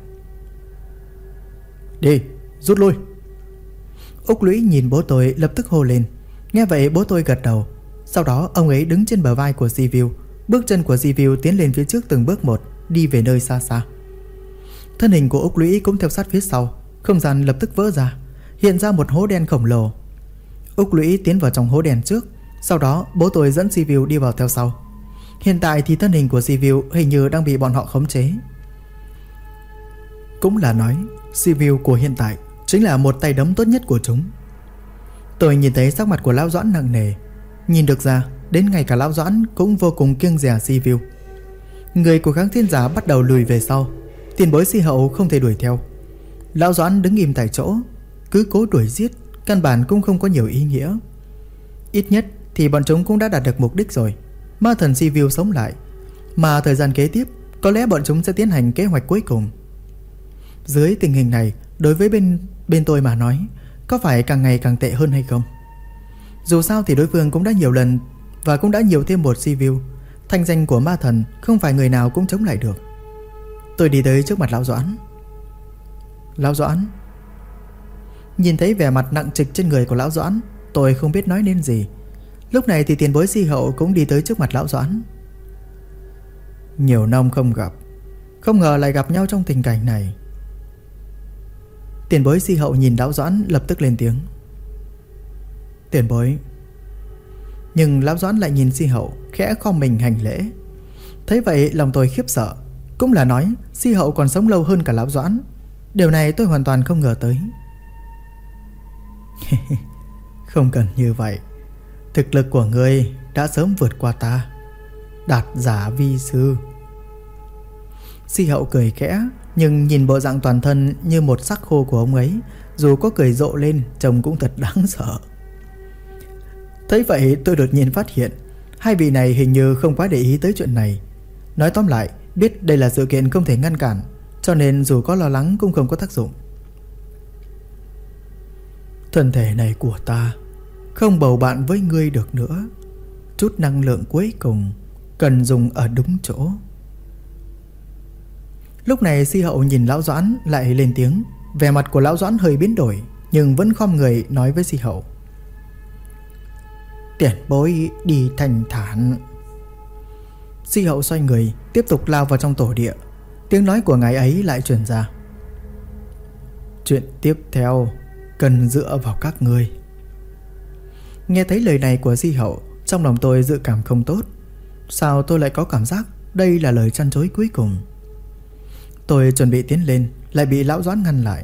Đi, rút lui! Úc Lũy nhìn bố tôi lập tức hô lên. Nghe vậy bố tôi gật đầu. Sau đó ông ấy đứng trên bờ vai của Sivu. Bước chân của Sivu tiến lên phía trước từng bước một, đi về nơi xa xa. Thân hình của Úc Lũy cũng theo sát phía sau. Không gian lập tức vỡ ra, hiện ra một hố đen khổng lồ. Úc Lũy tiến vào trong hố đen trước, sau đó bố tôi dẫn Sivu đi vào theo sau. Hiện tại thì thân hình của Sivu hình như đang bị bọn họ khống chế. Cũng là nói Sivu của hiện tại chính là một tay đấm tốt nhất của chúng. Tôi nhìn thấy sắc mặt của Lão Doãn nặng nề. Nhìn được ra đến ngay cả Lão Doãn cũng vô cùng kiêng dè Sivu. Người của Kháng Thiên Giả bắt đầu lùi về sau. Tiền bối Si Hậu không thể đuổi theo. Lão Doãn đứng im tại chỗ, cứ cố đuổi giết căn bản cũng không có nhiều ý nghĩa. Ít nhất thì bọn chúng cũng đã đạt được mục đích rồi. Ma thần Sivu sống lại, mà thời gian kế tiếp có lẽ bọn chúng sẽ tiến hành kế hoạch cuối cùng. Dưới tình hình này, đối với bên tôi mà nói, có phải càng ngày càng tệ hơn hay không? Dù sao thì đối phương cũng đã nhiều lần và cũng đã nhiều thêm một Sivu. Thanh danh của ma thần không phải người nào cũng chống lại được. Tôi đi tới trước mặt Lão Doãn. Lão Doãn! Nhìn thấy vẻ mặt nặng trịch trên người của Lão Doãn, tôi không biết nói nên gì. Lúc này thì tiền bối Si Hậu cũng đi tới trước mặt Lão Doãn. Nhiều năm không gặp, không ngờ lại gặp nhau trong tình cảnh này. Tiền bối Si Hậu nhìn Lão Doãn lập tức lên tiếng. Tiền bối. Nhưng Lão Doãn lại nhìn Si Hậu, khẽ khom mình hành lễ. Thấy vậy lòng tôi khiếp sợ. Cũng là nói Si Hậu còn sống lâu hơn cả Lão Doãn. Điều này tôi hoàn toàn không ngờ tới. Không cần như vậy. Thực lực của ngươi đã sớm vượt qua ta, đạt giả vi sư. Si Hậu cười khẽ, nhưng nhìn bộ dạng toàn thân như một xác khô của ông ấy, dù có cười rộ lên trông cũng thật đáng sợ. Thấy vậy tôi đột nhiên phát hiện hai vị này hình như không quá để ý tới chuyện này. Nói tóm lại, biết đây là sự kiện không thể ngăn cản, cho nên dù có lo lắng cũng không có tác dụng. Thân thể này của ta không bầu bạn với ngươi được nữa. Chút năng lượng cuối cùng cần dùng ở đúng chỗ. Lúc này Si Hậu nhìn Lão Doãn lại lên tiếng. Vẻ mặt của Lão Doãn hơi biến đổi, nhưng vẫn khom người nói với Si Hậu. Tiền bối đi thành thản. Si Hậu xoay người tiếp tục lao vào trong tổ địa. Tiếng nói của ngài ấy lại truyền ra. Chuyện tiếp theo cần dựa vào các ngươi. Nghe thấy lời này của Di Hậu, trong lòng tôi dự cảm không tốt. Sao tôi lại có cảm giác đây là lời trăn trối cuối cùng? Tôi chuẩn bị tiến lên, lại bị lão Doãn ngăn lại.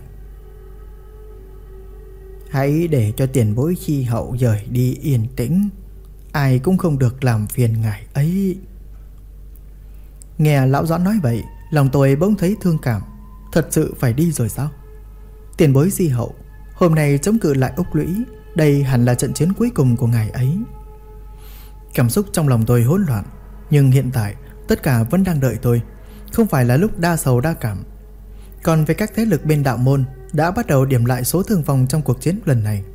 Hãy để cho tiền bối Di Hậu rời đi yên tĩnh, ai cũng không được làm phiền ngài ấy. Nghe lão Doãn nói vậy, lòng tôi bỗng thấy thương cảm. Thật sự phải đi rồi sao? Tiền bối Di Hậu hôm nay chống cự lại Úc Lũy, đây hẳn là trận chiến cuối cùng của ngài ấy. Cảm xúc trong lòng tôi hỗn loạn. Nhưng hiện tại tất cả vẫn đang đợi tôi, không phải là lúc đa sầu đa cảm. Còn về các thế lực bên đạo môn đã bắt đầu điểm lại số thương vong trong cuộc chiến lần này.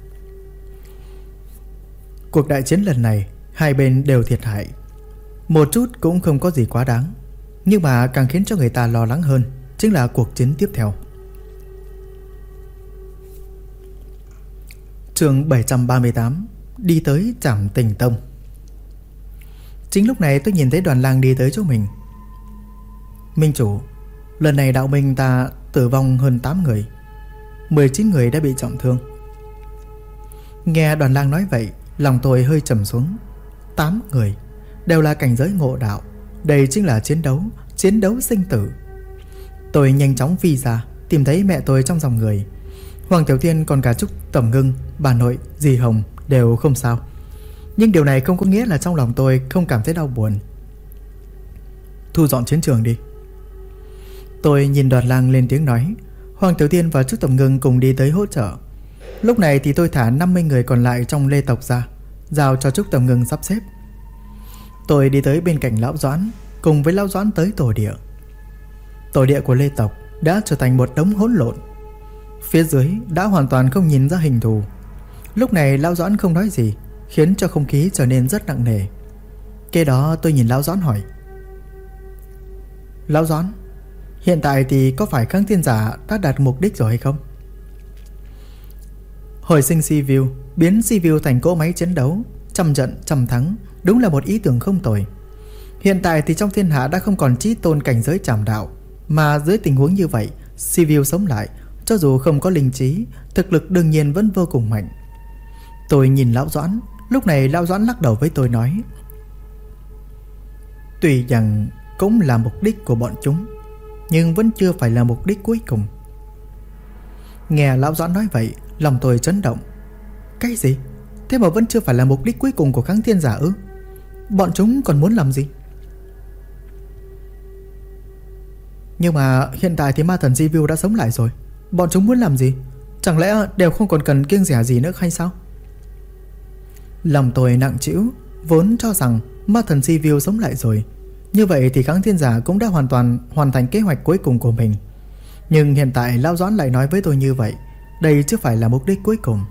Cuộc đại chiến lần này hai bên đều thiệt hại, một chút cũng không có gì quá đáng. Nhưng mà càng khiến cho người ta lo lắng hơn chính là cuộc chiến tiếp theo. Chương 738, đi tới Trảm Tình Tông. Chính lúc này tôi nhìn thấy Đoàn Lang đi tới chỗ mình. Minh chủ, lần này đạo minh ta tử vong hơn 8 người, 19 người đã bị trọng thương. Nghe Đoàn Lang nói vậy, lòng tôi hơi trầm xuống. 8 người đều là cảnh giới ngộ đạo, đây chính là chiến đấu sinh tử. Tôi nhanh chóng phi ra, tìm thấy mẹ tôi trong dòng người. Hoàng Tiểu Thiên còn cả Trúc Tẩm Ngưng, bà nội, dì Hồng đều không sao. Nhưng điều này không có nghĩa là trong lòng tôi không cảm thấy đau buồn. Thu dọn chiến trường đi. Tôi nhìn Đoàn Lang lên tiếng nói. Hoàng Tiểu Thiên và Trúc Tẩm Ngưng cùng đi tới hỗ trợ. Lúc này thì tôi thả 50 người còn lại trong Lê tộc ra, giao cho Trúc Tẩm Ngưng sắp xếp. Tôi đi tới bên cạnh lão Doãn, cùng với lão Doãn tới tổ địa. Tổ địa của Lê tộc đã trở thành một đống hỗn lộn. Phía dưới đã hoàn toàn không nhìn ra hình thù. Lúc này lão Doãn không nói gì, khiến cho không khí trở nên rất nặng nề. Kế đó tôi nhìn lão Doãn hỏi. Lão Doãn, hiện tại thì có phải Kháng Thiên Giả đã đạt mục đích rồi hay không? Hồi sinh Sivu, biến Sivu thành cỗ máy chiến đấu, trăm trận trăm thắng, đúng là một ý tưởng không tồi. Hiện tại thì trong thiên hạ đã không còn chí tôn cảnh giới trảm đạo, mà dưới tình huống như vậy, Sivu sống lại, cho dù không có linh trí, thực lực đương nhiên vẫn vô cùng mạnh. Tôi nhìn lão Doãn. Lúc này lão Doãn lắc đầu với tôi nói, tuy rằng cũng là mục đích của bọn chúng, nhưng vẫn chưa phải là mục đích cuối cùng. Nghe lão Doãn nói vậy, lòng tôi chấn động. Cái gì? Thế mà vẫn chưa phải là mục đích cuối cùng của Kháng Thiên Giả ư? Bọn chúng còn muốn làm gì? Nhưng mà hiện tại thì ma thần Sivu đã sống lại rồi, bọn chúng muốn làm gì? Chẳng lẽ đều không còn cần kiêng dè gì nữa hay sao? Lòng tôi nặng trĩu, vốn cho rằng ma thần Sivu sống lại rồi, như vậy thì Kháng Thiên Giả cũng đã hoàn thành kế hoạch cuối cùng của mình. Nhưng hiện tại lão Doãn lại nói với tôi như vậy, đây chứ phải là mục đích cuối cùng.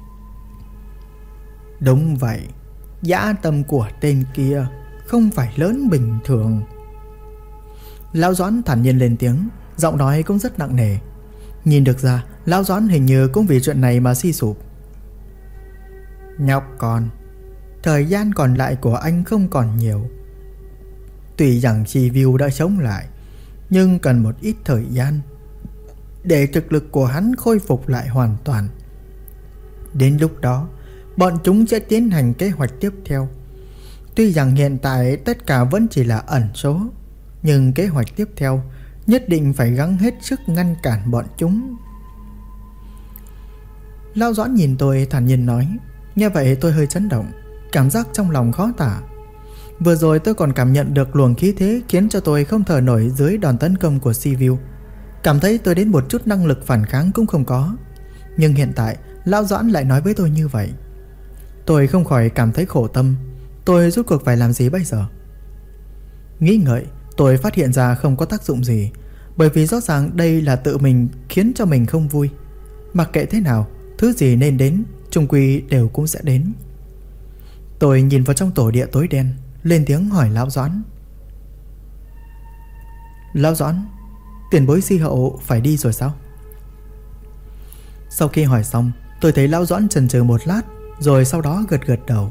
Đúng vậy, dã tâm của tên kia không phải lớn bình thường. Lão Doãn thản nhiên lên tiếng, giọng nói cũng rất nặng nề. Nhìn được ra lão Doãn hình như cũng vì chuyện này mà suy sụp. Nhóc con, thời gian còn lại của anh không còn nhiều. Tuy rằng Sivu đã sống lại, nhưng cần một ít thời gian để thực lực của hắn khôi phục lại hoàn toàn. Đến lúc đó, bọn chúng sẽ tiến hành kế hoạch tiếp theo. Tuy rằng hiện tại tất cả vẫn chỉ là ẩn số, nhưng kế hoạch tiếp theo nhất định phải gắng hết sức ngăn cản bọn chúng. Lão Doãn nhìn tôi thản nhiên nói. Nghe vậy tôi hơi chấn động, cảm giác trong lòng khó tả. Vừa rồi tôi còn cảm nhận được luồng khí thế khiến cho tôi không thở nổi dưới đòn tấn công của Sivu. Cảm thấy tôi đến một chút năng lực phản kháng cũng không có. Nhưng hiện tại lão Doãn lại nói với tôi như vậy, tôi không khỏi cảm thấy khổ tâm. Tôi rốt cuộc phải làm gì bây giờ? Nghĩ ngợi, tôi phát hiện ra không có tác dụng gì, bởi vì rõ ràng đây là tự mình khiến cho mình không vui. Mặc kệ thế nào, thứ gì nên đến chung quy đều cũng sẽ đến. Tôi nhìn vào trong tổ địa tối đen, lên tiếng hỏi lão Doãn. Lão Doãn, tiền bối Di Hậu phải đi rồi sao? Sau khi hỏi xong, tôi thấy lão Doãn chần chừ một lát, rồi sau đó gật gật đầu.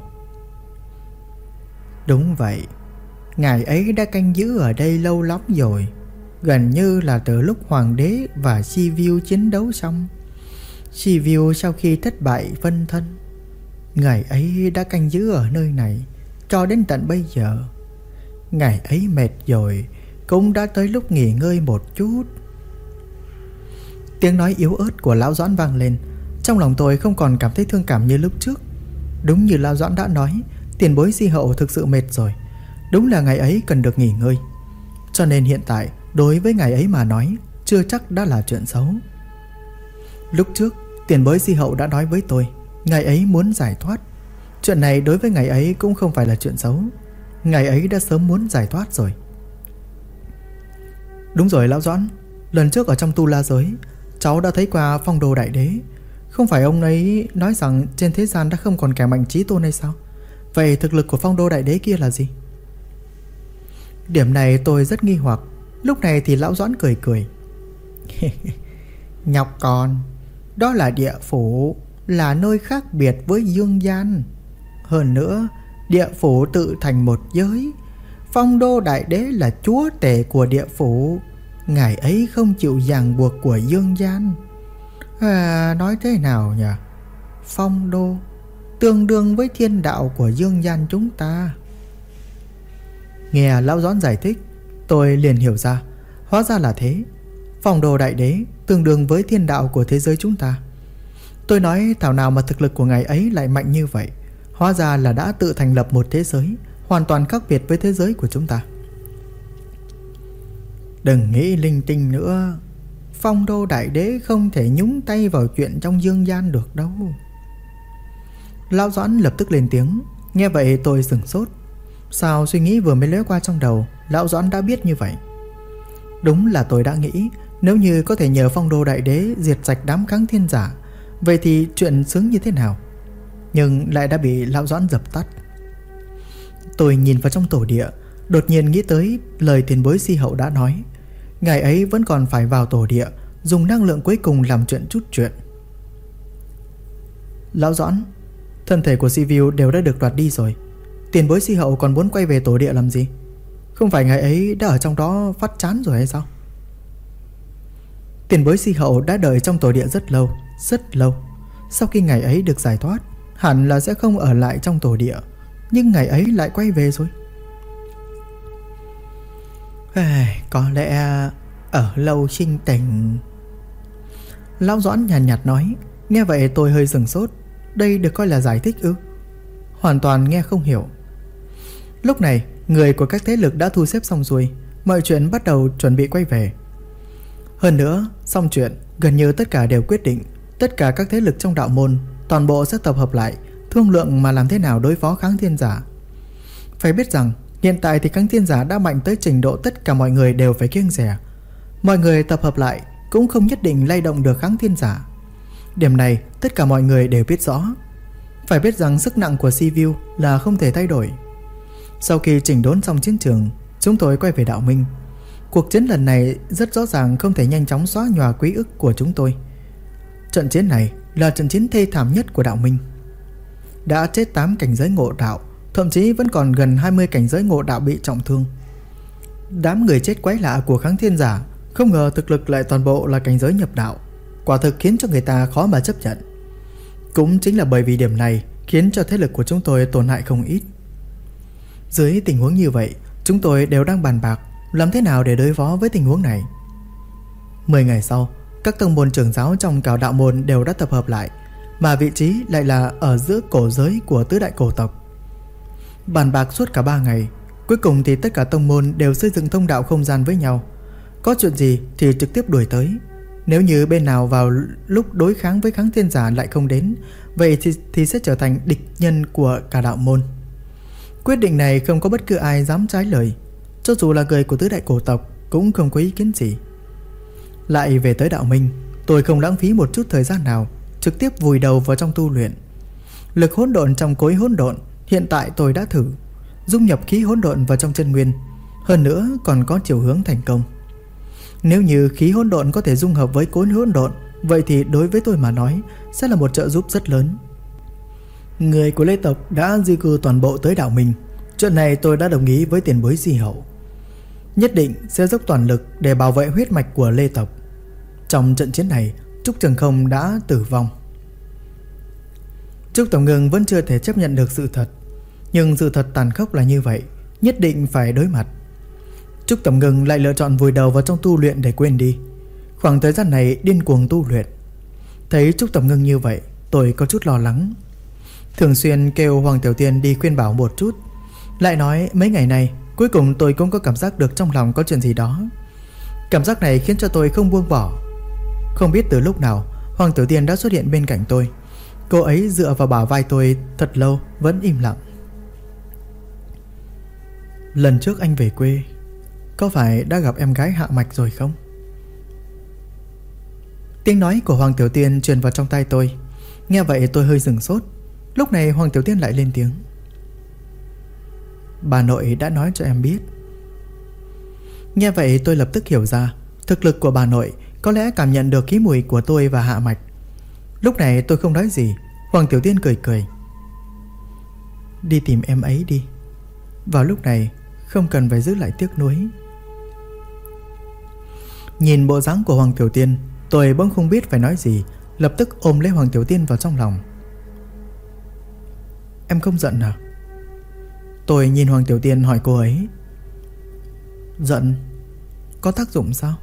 Đúng vậy, ngài ấy đã canh giữ ở đây lâu lắm rồi, gần như là từ lúc Hoàng đế và Sibiu chiến đấu xong. Sibiu sau khi thất bại phân thân, ngài ấy đã canh giữ ở nơi này cho đến tận bây giờ. Ngài ấy mệt rồi, cũng đã tới lúc nghỉ ngơi một chút. Tiếng nói yếu ớt của lão Doãn vang lên. Trong lòng tôi không còn cảm thấy thương cảm như lúc trước. Đúng như lão Doãn đã nói, tiền bối Di Hậu thực sự mệt rồi. Đúng là ngài ấy cần được nghỉ ngơi. Cho nên hiện tại đối với ngài ấy mà nói, chưa chắc đã là chuyện xấu. Lúc trước tiền bối Di Hậu đã nói với tôi, ngài ấy muốn giải thoát. Chuyện này đối với ngài ấy cũng không phải là chuyện xấu. Ngài ấy đã sớm muốn giải thoát rồi. Đúng rồi lão Doãn, lần trước ở trong Tu La Giới, cháu đã thấy qua Phong Đô Đại Đế. Không phải ông ấy nói rằng trên thế gian đã không còn kẻ mạnh chí tôn hay sao? Vậy thực lực của Phong Đô Đại Đế kia là gì? Điểm này tôi rất nghi hoặc. Lúc này thì lão Doãn cười cười. Nhóc con, đó là địa phủ, là nơi khác biệt với dương gian. Hơn nữa, địa phủ tự thành một giới. Phong Đô Đại Đế là chúa tể của địa phủ. Ngài ấy không chịu ràng buộc của dương gian. Nói thế nào nhỉ? Phong Đô tương đương với thiên đạo của dương gian chúng ta. Nghe lão Doãn giải thích, tôi liền hiểu ra. Hóa ra là thế. Phong Đô Đại Đế tương đương với thiên đạo của thế giới chúng ta. Tôi nói thảo nào mà thực lực của ngài ấy lại mạnh như vậy. Hóa ra là đã tự thành lập một thế giới hoàn toàn khác biệt với thế giới của chúng ta. Đừng nghĩ linh tinh nữa. Phong Đô Đại Đế không thể nhúng tay vào chuyện trong dương gian được đâu. Lão Doãn lập tức lên tiếng. Nghe vậy tôi sửng sốt. Sao suy nghĩ vừa mới lóe qua trong đầu, lão Doãn đã biết như vậy? Đúng là tôi đã nghĩ, nếu như có thể nhờ Phong Đô Đại Đế diệt sạch đám kháng thiên giả, vậy thì chuyện sướng như thế nào? Nhưng lại đã bị lão Doãn dập tắt. Tôi nhìn vào trong tổ địa, đột nhiên nghĩ tới lời tiền bối Di Hậu đã nói. Ngài ấy vẫn còn phải vào tổ địa, dùng năng lượng cuối cùng làm chút chuyện. Lão Doãn, thân thể của Sibiu đều đã được đoạt đi rồi. Tiền bối Di Hậu còn muốn quay về tổ địa làm gì? Không phải ngài ấy đã ở trong đó phát chán rồi hay sao? Tiền bối Di Hậu đã đợi trong tổ địa rất lâu, rất lâu. Sau khi ngài ấy được giải thoát, hẳn là sẽ không ở lại trong tổ địa. Nhưng ngài ấy lại quay về rồi. Có lẽ ở lâu sinh tình. Lão Doãn nhàn nhạt nói. Nghe vậy tôi hơi sửng sốt. Đây được coi là giải thích ư? Hoàn toàn nghe không hiểu. Lúc này người của các thế lực đã thu xếp xong xuôi, mọi chuyện bắt đầu chuẩn bị quay về. Hơn nữa, xong chuyện, gần như tất cả đều quyết định. Tất cả các thế lực trong đạo môn toàn bộ sẽ tập hợp lại, thương lượng mà làm thế nào đối phó kháng thiên giả. Phải biết rằng hiện tại thì kháng thiên giả đã mạnh tới trình độ tất cả mọi người đều phải kiêng dè. Mọi người tập hợp lại cũng không nhất định lay động được kháng thiên giả. Điểm này tất cả mọi người đều biết rõ. Phải biết rằng sức nặng của Sibiu là không thể thay đổi. Sau khi chỉnh đốn xong chiến trường, chúng tôi quay về đạo minh. Cuộc chiến lần này rất rõ ràng không thể nhanh chóng xóa nhòa ký ức của chúng tôi. Trận chiến này là trận chiến thê thảm nhất của đạo minh. Đã chết 8 cảnh giới ngộ đạo, thậm chí vẫn còn gần 20 cảnh giới ngộ đạo bị trọng thương. Đám người chết quái lạ của kháng thiên giả không ngờ thực lực lại toàn bộ là cảnh giới nhập đạo, quả thực khiến cho người ta khó mà chấp nhận. Cũng chính là bởi vì điểm này khiến cho thế lực của chúng tôi tổn hại không ít. Dưới tình huống như vậy, chúng tôi đều đang bàn bạc làm thế nào để đối phó với tình huống này. 10 ngày sau, các tông môn trưởng giáo trong cả đạo môn đều đã tập hợp lại, mà vị trí lại là ở giữa cổ giới của tứ đại cổ tộc. Bàn bạc suốt cả 3 ngày, cuối cùng thì tất cả tông môn đều xây dựng thông đạo không gian với nhau. Có chuyện gì thì trực tiếp đuổi tới. Nếu như bên nào vào lúc đối kháng với kháng thiên giả lại không đến, vậy thì sẽ trở thành địch nhân của cả đạo môn. Quyết định này không có bất cứ ai dám trái lời. Cho dù là người của tứ đại cổ tộc cũng không có ý kiến gì. Lại về tới đạo minh, tôi không lãng phí một chút thời gian nào, trực tiếp vùi đầu vào trong tu luyện. Lực hỗn độn trong cối hỗn độn hiện tại tôi đã thử dung nhập khí hỗn độn vào trong chân nguyên, hơn nữa còn có chiều hướng thành công. Nếu như khí hỗn độn có thể dung hợp với cối hỗn độn, vậy thì đối với tôi mà nói sẽ là một trợ giúp rất lớn. Người của Lê tộc đã di cư toàn bộ tới đạo minh. Chuyện này tôi đã đồng ý với tiền bối Di Hậu. nhất định sẽ dốc toàn lực để bảo vệ huyết mạch của Lê tộc. Trong trận chiến này, Trúc Trường Không đã tử vong. Trúc Tổng Ngưng vẫn chưa thể chấp nhận được sự thật, nhưng sự thật tàn khốc là như vậy, nhất định phải đối mặt. Trúc Tổng Ngưng lại lựa chọn vùi đầu vào trong tu luyện để quên đi. Khoảng thời gian này điên cuồng tu luyện. Thấy Trúc Tổng Ngưng như vậy, tôi có chút lo lắng. Thường xuyên kêu Hoàng Tiểu Tiên đi khuyên bảo một chút. Lại nói mấy ngày này, cuối cùng tôi cũng có cảm giác được trong lòng có chuyện gì đó. Cảm giác này khiến cho tôi không buông bỏ. Không biết từ lúc nào, Hoàng Tiểu Tiên đã xuất hiện bên cạnh tôi. Cô ấy dựa vào bả vai tôi thật lâu, vẫn im lặng. Lần trước anh về quê, có phải đã gặp em gái Hạ Mạch rồi không? Tiếng nói của Hoàng Tiểu Tiên truyền vào trong tai tôi. Nghe vậy tôi hơi sửng sốt. Lúc này Hoàng Tiểu Tiên lại lên tiếng. Bà nội đã nói cho em biết. Nghe vậy tôi lập tức hiểu ra, thực lực của bà nội có lẽ cảm nhận được khí mùi của tôi và Hạ Mạch. Lúc này tôi không nói gì. Hoàng Tiểu Tiên cười cười. Đi tìm em ấy đi. Vào lúc này không cần phải giữ lại tiếc nuối. Nhìn bộ dáng của Hoàng Tiểu Tiên, tôi bỗng không biết phải nói gì, lập tức ôm lấy Hoàng Tiểu Tiên vào trong lòng. Em không giận à? Tôi nhìn Hoàng Tiểu Tiên hỏi cô ấy. Giận? Có tác dụng sao?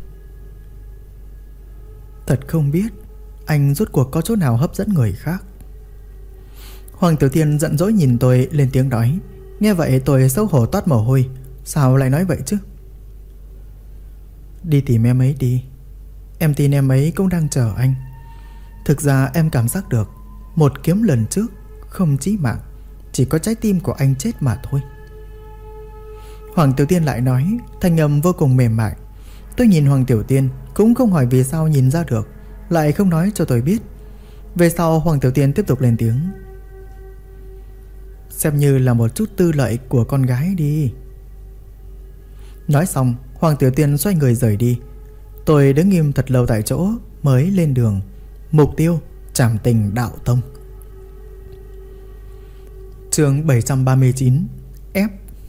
Thật không biết anh rốt cuộc có chỗ nào hấp dẫn người khác. Hoàng Tiểu Tiên giận dỗi nhìn tôi lên tiếng nói. Nghe vậy tôi xấu hổ toát mồ hôi. Sao lại nói vậy chứ? Đi tìm em ấy đi. Em tin em ấy cũng đang chờ anh. Thực ra em cảm giác được một kiếm lần trước không chí mạng, chỉ có trái tim của anh chết mà thôi. Hoàng Tiểu Tiên lại nói, thanh âm vô cùng mềm mại. Tôi nhìn Hoàng Tiểu Tiên, cũng không hỏi vì sao nhìn ra được, lại không nói cho tôi biết. Về sau Hoàng Tiểu Tiên tiếp tục lên tiếng. Xem như là một chút tư lợi của con gái đi. Nói xong Hoàng Tiểu Tiên xoay người rời đi. Tôi đứng im thật lâu tại chỗ mới lên đường. Mục tiêu Trảm Tình Đạo Tông. Chương 739 F.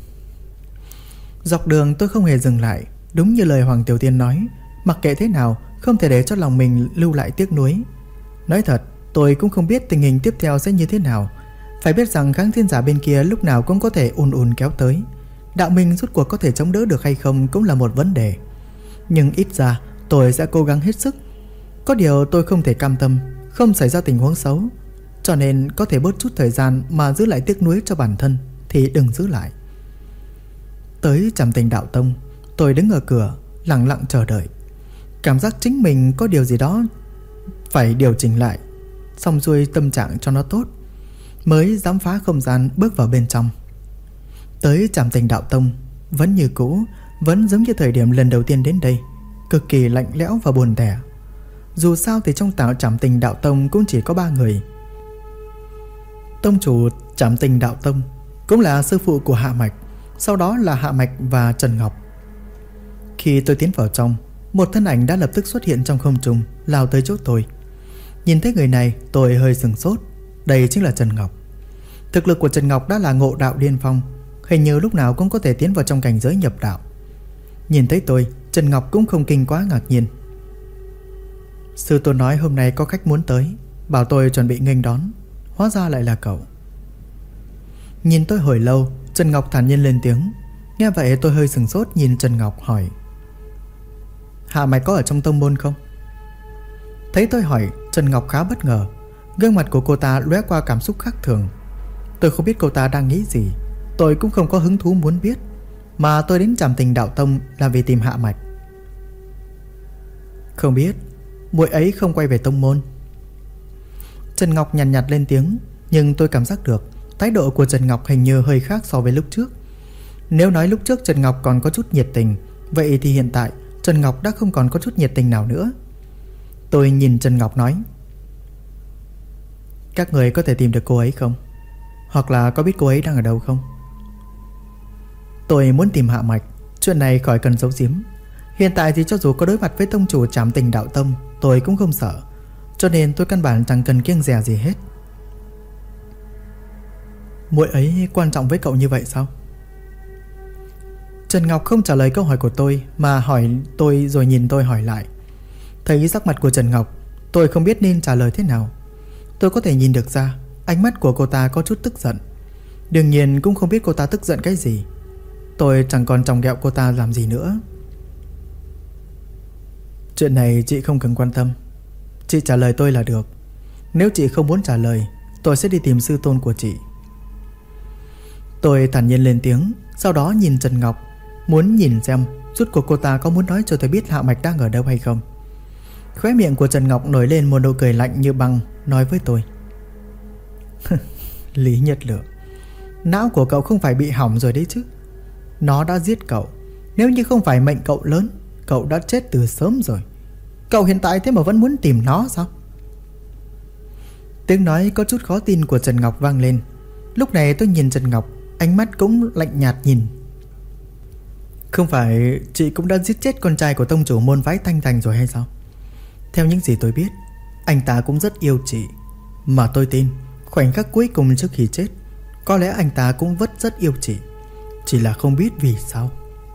Dọc đường tôi không hề dừng lại. Đúng như lời Hoàng Tiểu Tiên nói, mặc kệ thế nào không thể để cho lòng mình lưu lại tiếc nuối. Nói thật, tôi cũng không biết tình hình tiếp theo sẽ như thế nào. Phải biết rằng kháng thiên giả bên kia lúc nào cũng có thể ùn kéo tới. Đạo minh rốt cuộc có thể chống đỡ được hay không cũng là một vấn đề. Nhưng ít ra tôi sẽ cố gắng hết sức. Có điều tôi không thể cam tâm không xảy ra tình huống xấu. Cho nên có thể bớt chút thời gian mà giữ lại tiếc nuối cho bản thân thì đừng giữ lại. Tới Trảm Tình Đạo Tông, tôi đứng ở cửa lặng lặng chờ đợi. Cảm giác chính mình có điều gì đó phải điều chỉnh lại, xong xuôi tâm trạng cho nó tốt, mới dám phá không gian bước vào bên trong. Tới Trảm Tình Đạo Tông vẫn như cũ, vẫn giống như thời điểm lần đầu tiên đến đây, cực kỳ lạnh lẽo và buồn tẻ. Dù sao thì trong Trảm Tình Đạo Tông cũng chỉ có 3 người. Tông chủ Trảm Tình Đạo Tông cũng là sư phụ của Hạ Mạch, sau đó là Hạ Mạch và Trần Ngọc. Khi tôi tiến vào trong, một thân ảnh đã lập tức xuất hiện trong không trung, lao tới chỗ tôi. Nhìn thấy người này tôi hơi sửng sốt. Đây chính là Trần Ngọc. Thực lực của Trần Ngọc đã là ngộ đạo điên phong, hình như lúc nào cũng có thể tiến vào trong cảnh giới nhập đạo. Nhìn thấy tôi, Trần Ngọc cũng không kinh quá ngạc nhiên. Sư tôn nói hôm nay có khách muốn tới, bảo tôi chuẩn bị nghênh đón. Hóa ra lại là cậu. Nhìn tôi hồi lâu, Trần Ngọc thản nhiên lên tiếng. Nghe vậy tôi hơi sửng sốt nhìn Trần Ngọc hỏi. Hạ Mạch có ở trong tông môn không? Thấy tôi hỏi, Trần Ngọc khá bất ngờ. Gương mặt của cô ta lóe qua cảm xúc khác thường. Tôi không biết cô ta đang nghĩ gì. Tôi cũng không có hứng thú muốn biết. Mà tôi đến Trảm Tình Đạo Tông là vì tìm Hạ Mạch. Không biết, muội ấy không quay về tông môn. Trần Ngọc nhàn nhạt lên tiếng. Nhưng tôi cảm giác được thái độ của Trần Ngọc hình như hơi khác so với lúc trước. Nếu nói lúc trước Trần Ngọc còn có chút nhiệt tình, vậy thì hiện tại Trần Ngọc đã không còn có chút nhiệt tình nào nữa. Tôi nhìn Trần Ngọc nói. Các người có thể tìm được cô ấy không? Hoặc là có biết cô ấy đang ở đâu không? Tôi muốn tìm Hạ Mạch. Chuyện này khỏi cần giấu giếm. Hiện tại thì cho dù có đối mặt với tông chủ Trảm Tình Đạo Tông, tôi cũng không sợ. Cho nên tôi căn bản chẳng cần kiêng dè gì hết. Muội ấy quan trọng với cậu như vậy sao? Trần Ngọc không trả lời câu hỏi của tôi mà hỏi tôi rồi nhìn tôi hỏi lại. Thấy sắc mặt của Trần Ngọc, tôi không biết nên trả lời thế nào. Tôi có thể nhìn được ra ánh mắt của cô ta có chút tức giận. Đương nhiên cũng không biết cô ta tức giận cái gì. Tôi chẳng còn chòng ghẹo cô ta làm gì nữa. Chuyện này chị không cần quan tâm, chị trả lời tôi là được. Nếu chị không muốn trả lời, tôi sẽ đi tìm sư tôn của chị. Tôi thản nhiên lên tiếng, sau đó nhìn Trần Ngọc, muốn nhìn xem rốt cuộc cô ta có muốn nói cho tôi biết Hạ Mạch đang ở đâu hay không. Khóe miệng của Trần Ngọc nổi lên một nụ cười lạnh như băng, nói với tôi. Lý Nhật Lượng, não của cậu không phải bị hỏng rồi đấy chứ. Nó đã giết cậu. Nếu như không phải mệnh cậu lớn, cậu đã chết từ sớm rồi. Cậu hiện tại thế mà vẫn muốn tìm nó sao? Tiếng nói có chút khó tin của Trần Ngọc vang lên. Lúc này tôi nhìn Trần Ngọc, ánh mắt cũng lạnh nhạt nhìn. Không phải chị cũng đã giết chết con trai của tông chủ môn phái Thanh Thành rồi hay sao? Theo những gì tôi biết, anh ta cũng rất yêu chị. Mà tôi tin khoảnh khắc cuối cùng trước khi chết, có lẽ anh ta cũng rất yêu chị. Chỉ là không biết vì sao.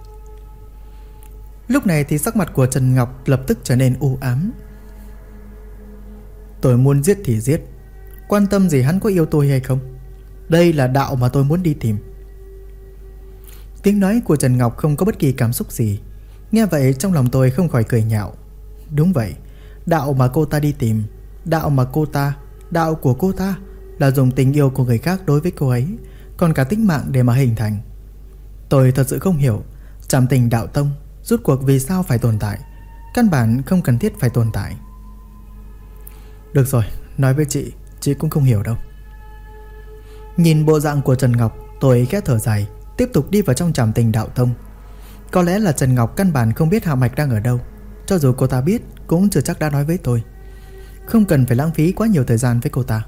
Lúc này thì sắc mặt của Trần Ngọc lập tức trở nên u ám. Tôi muốn giết thì giết, quan tâm gì hắn có yêu tôi hay không. Đây là đạo mà tôi muốn đi tìm. Tiếng nói của Trần Ngọc không có bất kỳ cảm xúc gì. Nghe vậy trong lòng tôi không khỏi cười nhạo. Đúng vậy, đạo mà cô ta đi tìm, đạo của cô ta là dùng tình yêu của người khác đối với cô ấy, còn cả tính mạng để mà hình thành. Tôi thật sự không hiểu Trảm Tình Đạo Tông rốt cuộc vì sao phải tồn tại. Căn bản không cần thiết phải tồn tại. Được rồi, nói với chị cũng không hiểu đâu. Nhìn bộ dạng của Trần Ngọc, tôi khẽ thở dài, tiếp tục đi vào trong Trảm Tình Đạo Tông. Có lẽ là Trần Ngọc căn bản không biết Hạ Mạch đang ở đâu. Cho dù cô ta biết cũng chưa chắc đã nói với tôi. Không cần phải lãng phí quá nhiều thời gian với cô ta.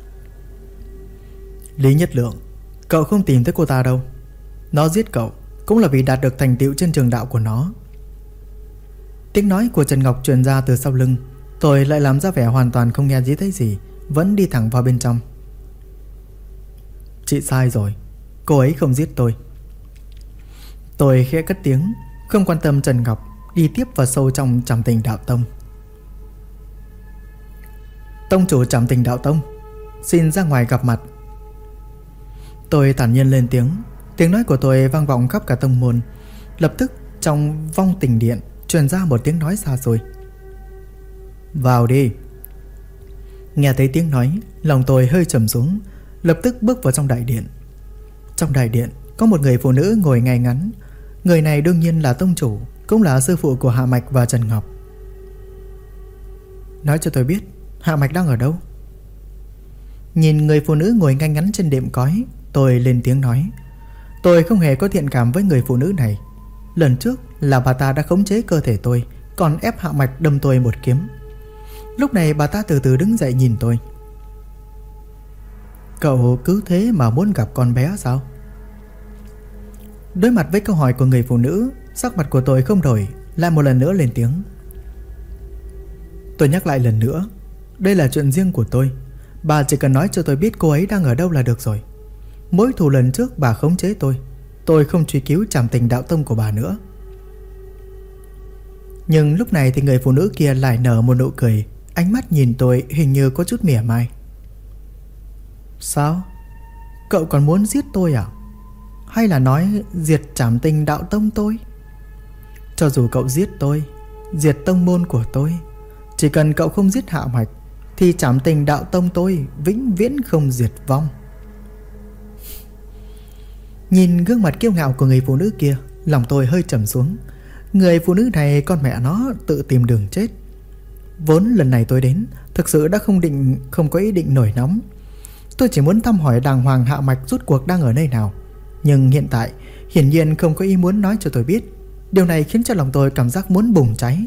Lý Nhất Lượng, cậu không tìm thấy cô ta đâu. Nó giết cậu cũng là vì đạt được thành tựu trên trường đạo của nó. Tiếng nói của Trần Ngọc truyền ra từ sau lưng. Tôi lại làm ra vẻ hoàn toàn không nghe thấy gì, vẫn đi thẳng vào bên trong. Chị sai rồi, cô ấy không giết tôi. Tôi khẽ cất tiếng, không quan tâm Trần Ngọc, đi tiếp vào sâu trong Trảm Tình Đạo Tông. Tông chủ Trảm Tình Đạo Tông, xin ra ngoài gặp mặt. Tôi thản nhiên lên tiếng. Tiếng nói của tôi vang vọng khắp cả tông môn. Lập tức trong vong tình điện truyền ra một tiếng nói xa xôi. Vào đi. Nghe thấy tiếng nói, lòng tôi hơi trầm xuống, lập tức bước vào trong đại điện. Trong đại điện có một người phụ nữ ngồi ngay ngắn. Người này đương nhiên là tông chủ, cũng là sư phụ của Hạ Mạch và Trần Ngọc. Nói cho tôi biết Hạ Mạch đang ở đâu. Nhìn người phụ nữ ngồi ngay ngắn trên đệm cói, tôi lên tiếng nói. Tôi không hề có thiện cảm với người phụ nữ này. Lần trước là bà ta đã khống chế cơ thể tôi, còn ép Hạ Mạch đâm tôi một kiếm. Lúc này bà ta từ từ đứng dậy nhìn tôi. Cậu cứ thế mà muốn gặp con bé sao? Đối mặt với câu hỏi của người phụ nữ, sắc mặt của tôi không đổi, lại một lần nữa lên tiếng. Tôi nhắc lại lần nữa, đây là chuyện riêng của tôi. Bà chỉ cần nói cho tôi biết cô ấy đang ở đâu là được rồi. Mối thù lần trước bà khống chế tôi không truy cứu Trảm Tình Đạo Tông của bà nữa. Nhưng lúc này thì người phụ nữ kia lại nở một nụ cười, ánh mắt nhìn tôi hình như có chút mỉa mai. Sao? Cậu còn muốn giết tôi à? Hay là nói diệt Trảm Tình Đạo Tông tôi? Cho dù cậu giết tôi, diệt tông môn của tôi, chỉ cần cậu không giết Hạ Mạch, thì Trảm Tình Đạo Tông tôi vĩnh viễn không diệt vong. Nhìn gương mặt kiêu ngạo của người phụ nữ kia, lòng tôi hơi trầm xuống. Người phụ nữ này con mẹ nó tự tìm đường chết. Vốn lần này tôi đến thực sự đã không có ý định nổi nóng. Tôi chỉ muốn thăm hỏi đàng hoàng Hạ Mạch rốt cuộc đang ở nơi nào. Nhưng hiện tại hiển nhiên không có ý muốn nói cho tôi biết. Điều này khiến cho lòng tôi cảm giác muốn bùng cháy.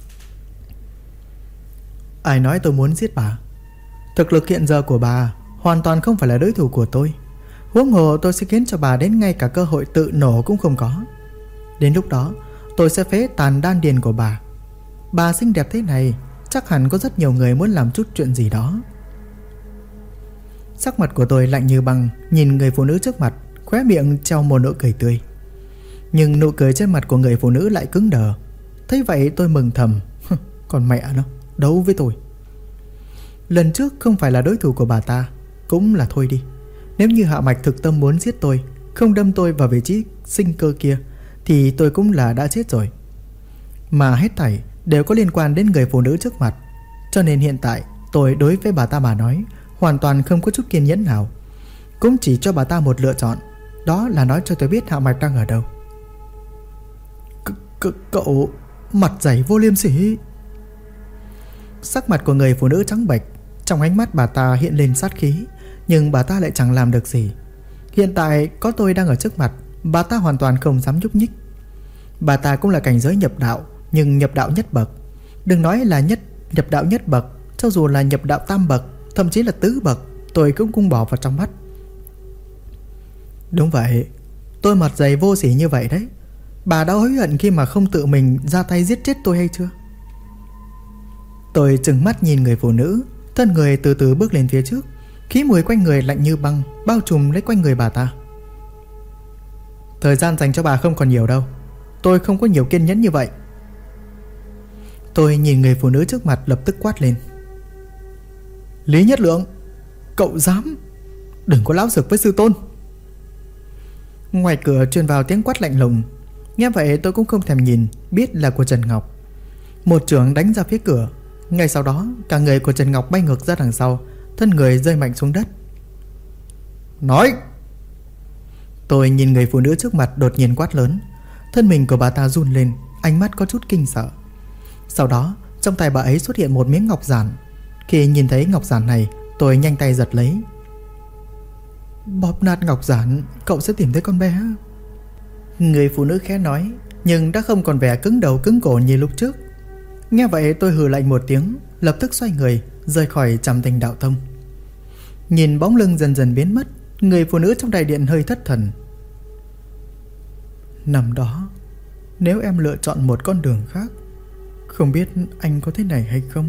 Ai nói tôi muốn giết bà? Thực lực hiện giờ của bà hoàn toàn không phải là đối thủ của tôi. Huống hồ tôi sẽ khiến cho bà đến ngay cả cơ hội tự nổ cũng không có. Đến lúc đó tôi sẽ phế tàn đan điền của bà. Bà xinh đẹp thế này, chắc hẳn có rất nhiều người muốn làm chút chuyện gì đó. Sắc mặt của tôi lạnh như băng, nhìn người phụ nữ trước mặt, khóe miệng treo một nụ cười tươi. Nhưng nụ cười trên mặt của người phụ nữ lại cứng đờ. Thấy vậy tôi mừng thầm. Còn mẹ nó, đấu với tôi. Lần trước không phải là đối thủ của bà ta, cũng là thôi đi. Nếu như Hạ Mạch thực tâm muốn giết tôi, không đâm tôi vào vị trí sinh cơ kia, thì tôi cũng là đã chết rồi. Mà hết thảy đều có liên quan đến người phụ nữ trước mặt. Cho nên hiện tại tôi đối với bà ta mà nói hoàn toàn không có chút kiên nhẫn nào. Cũng chỉ cho bà ta một lựa chọn, đó là nói cho tôi biết Hạ Mạch đang ở đâu. Cậu mặt dày vô liêm sỉ. Sắc mặt của người phụ nữ trắng bệch, trong ánh mắt bà ta hiện lên sát khí, nhưng bà ta lại chẳng làm được gì. Hiện tại có tôi đang ở trước mặt, bà ta hoàn toàn không dám nhúc nhích. Bà ta cũng là cảnh giới nhập đạo, nhưng nhập đạo nhất bậc. Đừng nói là nhập đạo nhất bậc, cho dù là nhập đạo tam bậc, thậm chí là tứ bậc, tôi cũng không bỏ vào trong mắt. Đúng vậy, tôi mặt dày vô sỉ như vậy đấy. Bà đã hối hận khi mà không tự mình ra tay giết chết tôi hay chưa? Tôi trừng mắt nhìn người phụ nữ, thân người từ từ bước lên phía trước. Khí mùi quanh người lạnh như băng, bao trùm lấy quanh người bà ta. Thời gian dành cho bà không còn nhiều đâu, tôi không có nhiều kiên nhẫn như vậy. Tôi nhìn người phụ nữ trước mặt lập tức quát lên. Lý Nhất Lượng, cậu dám? Đừng có láo xược với sư tôn. Ngoài cửa truyền vào tiếng quát lạnh lùng. Nghe vậy tôi cũng không thèm nhìn, biết là của Trần Ngọc. Một chưởng đánh ra phía cửa. Ngay sau đó cả người của Trần Ngọc bay ngược ra đằng sau, thân người rơi mạnh xuống đất. Nói! Tôi nhìn người phụ nữ trước mặt đột nhiên quát lớn. Thân mình của bà ta run lên, ánh mắt có chút kinh sợ. Sau đó trong tay bà ấy xuất hiện một miếng ngọc giản. Khi nhìn thấy ngọc giản này, tôi nhanh tay giật lấy. Bóp nát ngọc giản, cậu sẽ tìm thấy con bé. Người phụ nữ khẽ nói, nhưng đã không còn vẻ cứng đầu cứng cổ như lúc trước. Nghe vậy tôi hừ lạnh một tiếng, lập tức xoay người rời khỏi Trảm Tình Đạo Tông. Nhìn bóng lưng dần dần biến mất, người phụ nữ trong đại điện hơi thất thần. Năm đó, nếu em lựa chọn một con đường khác, không biết anh có thế này hay không?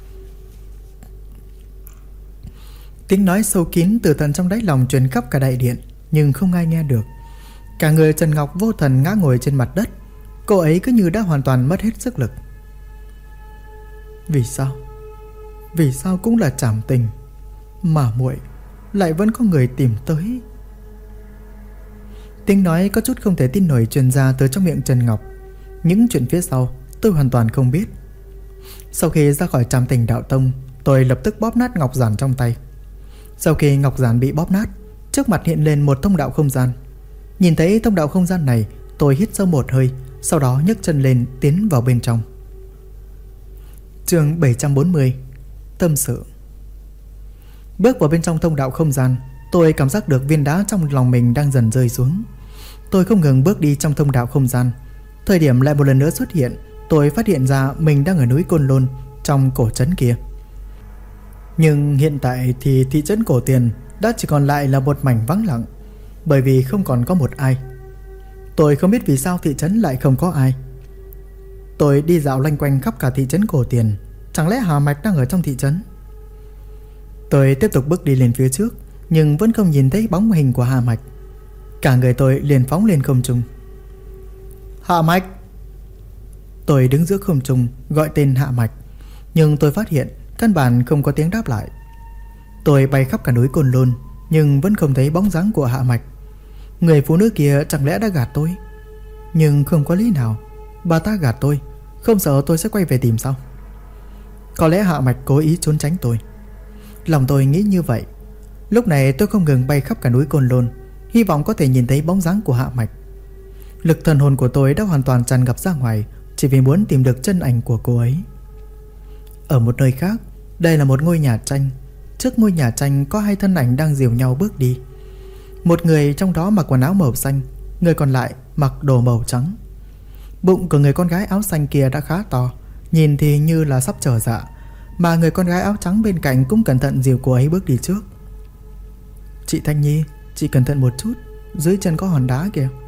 Tiếng nói sâu kín từ tận trong đáy lòng truyền khắp cả đại điện, nhưng không ai nghe được. Cả người Trần Ngọc vô thần ngã ngồi trên mặt đất. Cô ấy cứ như đã hoàn toàn mất hết sức lực. Vì sao? Vì sao cũng là Trảm Tình, mà muội lại vẫn có người tìm tới? Tiếng nói có chút không thể tin nổi truyền ra từ trong miệng Trần Ngọc. Những chuyện phía sau tôi hoàn toàn không biết. Sau khi ra khỏi Trảm Tình Đạo Tông, tôi lập tức bóp nát ngọc giản trong tay. Sau khi ngọc giản bị bóp nát, trước mặt hiện lên một thông đạo không gian. Nhìn thấy thông đạo không gian này, tôi hít sâu một hơi, sau đó nhấc chân lên tiến vào bên trong. Chương 740 Tâm sự. Bước vào bên trong thông đạo không gian, tôi cảm giác được viên đá trong lòng mình đang dần rơi xuống. Tôi không ngừng bước đi trong thông đạo không gian. Thời điểm lại một lần nữa xuất hiện, tôi phát hiện ra mình đang ở núi Côn Lôn, trong cổ trấn kia. Nhưng hiện tại thì thị trấn Cổ Tiền đã chỉ còn lại là một mảnh vắng lặng, bởi vì không còn có một ai. Tôi không biết vì sao thị trấn lại không có ai. Tôi đi dạo loanh quanh khắp cả thị trấn Cổ Tiền. Chẳng lẽ Hà Mạch đang ở trong thị trấn? Tôi tiếp tục bước đi lên phía trước, nhưng vẫn không nhìn thấy bóng hình của Hà Mạch. Cả người tôi liền phóng lên không trung. Hạ Mạch! Tôi đứng giữa không trung gọi tên Hạ Mạch, nhưng tôi phát hiện căn bản không có tiếng đáp lại. Tôi bay khắp cả núi Côn Lôn, nhưng vẫn không thấy bóng dáng của Hạ Mạch. Người phụ nữ kia chẳng lẽ đã gạt tôi? Nhưng không có lý nào. Bà ta gạt tôi, không sợ tôi sẽ quay về tìm sao? Có lẽ Hạ Mạch cố ý trốn tránh tôi. Lòng tôi nghĩ như vậy. Lúc này tôi không ngừng bay khắp cả núi Côn Lôn, hy vọng có thể nhìn thấy bóng dáng của Hạ Mạch. Lực thần hồn của tôi đã hoàn toàn tràn ngập ra ngoài, chỉ vì muốn tìm được chân ảnh của cô ấy. Ở một nơi khác, đây là một ngôi nhà tranh. Trước ngôi nhà tranh có hai thân ảnh đang dìu nhau bước đi. Một người trong đó mặc quần áo màu xanh, người còn lại mặc đồ màu trắng. Bụng của người con gái áo xanh kia đã khá to, nhìn thì như là sắp trở dạ, mà người con gái áo trắng bên cạnh cũng cẩn thận dìu cô ấy bước đi trước. Chị Thanh Nhi, chị cẩn thận một chút, dưới chân có hòn đá kìa.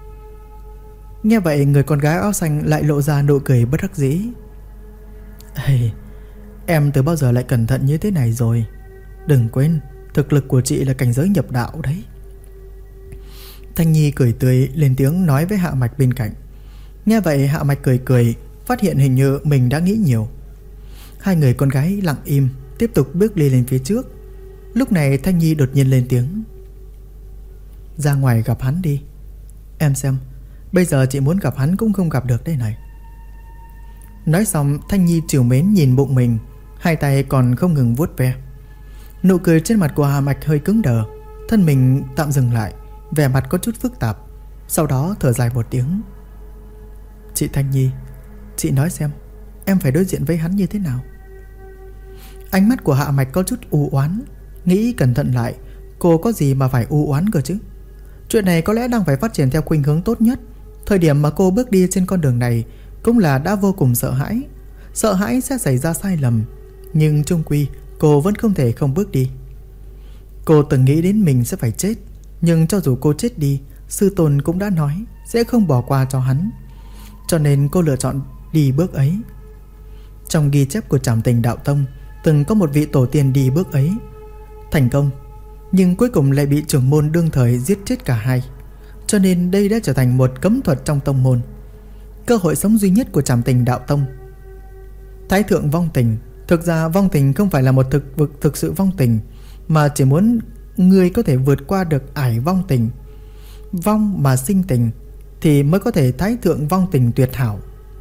Nghe vậy người con gái áo xanh lại lộ ra nụ cười bất đắc dĩ. Hey, em từ bao giờ lại cẩn thận như thế này rồi? Đừng quên, thực lực của chị là cảnh giới nhập đạo đấy. Thanh Nhi cười tươi lên tiếng nói với Hạ Mạch bên cạnh. Nghe vậy Hạ Mạch cười cười, phát hiện hình như mình đã nghĩ nhiều. Hai người con gái lặng im, tiếp tục bước đi lên phía trước. Lúc này Thanh Nhi đột nhiên lên tiếng. Ra ngoài gặp hắn đi. Em xem, bây giờ chị muốn gặp hắn cũng không gặp được đây này. Nói xong Thanh Nhi trìu mến nhìn bụng mình, hai tay còn không ngừng vuốt ve. Nụ cười trên mặt của Hạ Mạch hơi cứng đờ, thân mình tạm dừng lại, vẻ mặt có chút phức tạp. Sau đó thở dài một tiếng. Chị Thanh Nhi, chị nói xem, em phải đối diện với hắn như thế nào? Ánh mắt của Hạ Mạch có chút u oán. Nghĩ cẩn thận lại, cô có gì mà phải u oán cơ chứ? Chuyện này có lẽ đang phải phát triển theo khuynh hướng tốt nhất. Thời điểm mà cô bước đi trên con đường này cũng là đã vô cùng sợ hãi. Sợ hãi sẽ xảy ra sai lầm, nhưng chung quy cô vẫn không thể không bước đi. Cô từng nghĩ đến mình sẽ phải chết, nhưng cho dù cô chết đi, sư tôn cũng đã nói sẽ không bỏ qua cho hắn. Cho nên cô lựa chọn đi bước ấy. Trong ghi chép của Trảm Tình Đạo Tông, từng có một vị tổ tiên đi bước ấy, thành công, nhưng cuối cùng lại bị trưởng môn đương thời giết chết cả hai. Cho nên đây đã trở thành một cấm thuật trong tông môn, cơ hội sống duy nhất của Trảm Tình Đạo Tông. Thái thượng vong tình. Thực ra vong tình không phải là một thực sự vong tình, mà chỉ muốn người có thể vượt qua được ải vong tình, vong mà sinh tình, thì mới có thể thái thượng vong tình tuyệt hảo.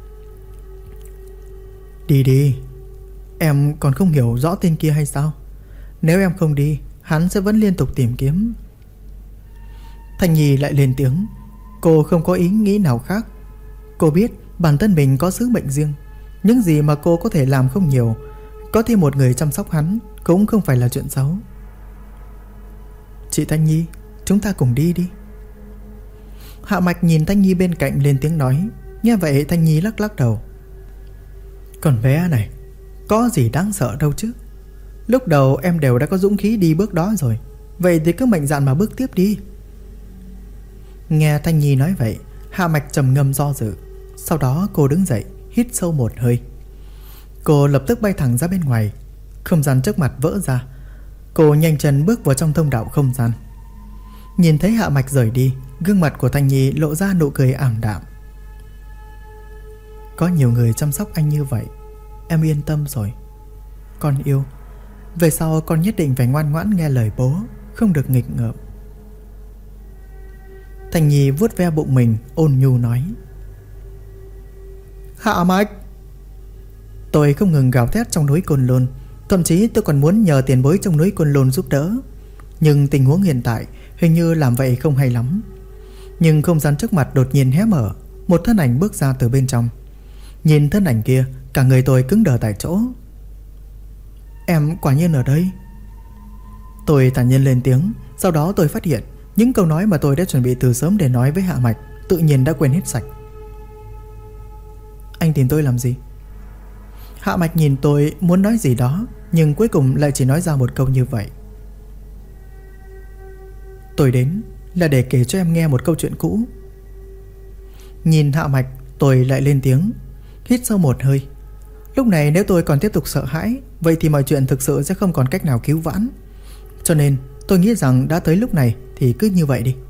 Đi đi. Em còn không hiểu rõ tên kia hay sao? Nếu em không đi, hắn sẽ vẫn liên tục tìm kiếm. Thanh Nhi lại lên tiếng. Cô không có ý nghĩ nào khác. Cô biết bản thân mình có sứ mệnh riêng. Những gì mà cô có thể làm không nhiều. Có thêm một người chăm sóc hắn cũng không phải là chuyện xấu. Chị Thanh Nhi, chúng ta cùng đi đi. Hạ Mạch nhìn Thanh Nhi bên cạnh lên tiếng nói. Nghe vậy Thanh Nhi lắc lắc đầu. Còn bé này, có gì đáng sợ đâu chứ. Lúc đầu em đều đã có dũng khí đi bước đó rồi, vậy thì cứ mạnh dạn mà bước tiếp đi. Nghe Thanh Nhi nói vậy, Hạ Mạch trầm ngâm do dự. Sau đó cô đứng dậy, hít sâu một hơi. Cô lập tức bay thẳng ra bên ngoài. Không gian trước mặt vỡ ra. Cô nhanh chân bước vào trong thông đạo không gian. Nhìn thấy Hạ Mạch rời đi, gương mặt của Thanh Nhi lộ ra nụ cười ảm đạm. Có nhiều người chăm sóc anh như vậy, em yên tâm rồi. Con yêu, về sau con nhất định phải ngoan ngoãn nghe lời bố, không được nghịch ngợm. Thanh Nhi vuốt ve bụng mình, ôn nhu nói. Hạ Mạch. Tôi không ngừng gào thét trong núi Côn Lôn. Thậm chí tôi còn muốn nhờ tiền bối trong núi Côn Lôn giúp đỡ, nhưng tình huống hiện tại hình như làm vậy không hay lắm. Nhưng không gian trước mặt đột nhiên hé mở. Một thân ảnh bước ra từ bên trong. Nhìn thân ảnh kia, cả người tôi cứng đờ tại chỗ. Em quả nhiên ở đây. Tôi thản nhiên lên tiếng. Sau đó tôi phát hiện những câu nói mà tôi đã chuẩn bị từ sớm để nói với Hạ Mạch tự nhiên đã quên hết sạch. Anh tìm tôi làm gì? Hạ Mạch nhìn tôi muốn nói gì đó, nhưng cuối cùng lại chỉ nói ra một câu như vậy. Tôi đến là để kể cho em nghe một câu chuyện cũ. Nhìn Hạ Mạch, tôi lại lên tiếng, hít sâu một hơi. Lúc này nếu tôi còn tiếp tục sợ hãi, vậy thì mọi chuyện thực sự sẽ không còn cách nào cứu vãn. Cho nên tôi nghĩ rằng đã tới lúc này thì cứ như vậy đi.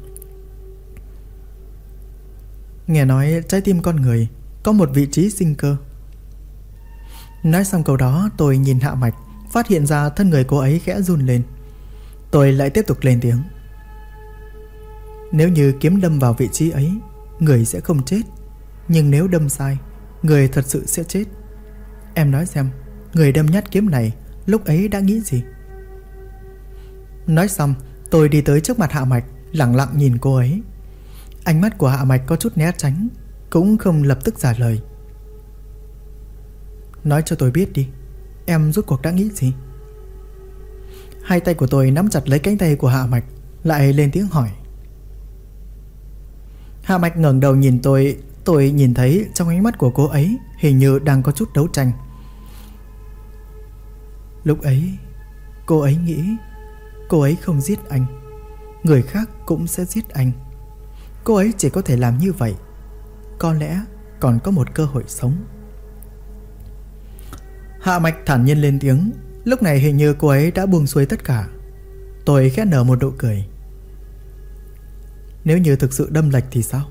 Nghe nói trái tim con người có một vị trí sinh cơ. Nói xong câu đó, tôi nhìn Hạ Mạch, phát hiện ra thân người cô ấy khẽ run lên. Tôi lại tiếp tục lên tiếng. Nếu như kiếm đâm vào vị trí ấy, người sẽ không chết. Nhưng nếu đâm sai, người thật sự sẽ chết. Em nói xem, người đâm nhát kiếm này lúc ấy đã nghĩ gì? Nói xong, tôi đi tới trước mặt Hạ Mạch, lặng lặng nhìn cô ấy. Ánh mắt của Hạ Mạch có chút né tránh, cũng không lập tức trả lời. Nói cho tôi biết đi, em rốt cuộc đã nghĩ gì? Hai tay của tôi nắm chặt lấy cánh tay của Hạ Mạch, lại lên tiếng hỏi. Hạ Mạch ngẩng đầu nhìn tôi nhìn thấy trong ánh mắt của cô ấy hình như đang có chút đấu tranh. Lúc ấy, cô ấy nghĩ cô ấy không giết anh, người khác cũng sẽ giết anh. Cô ấy chỉ có thể làm như vậy. Có lẽ còn có một cơ hội sống. Hạ Mạch thản nhiên lên tiếng. Lúc này hình như cô ấy đã buông xuôi tất cả. Tôi khẽ nở một nụ cười. Nếu như thực sự đâm lệch thì sao?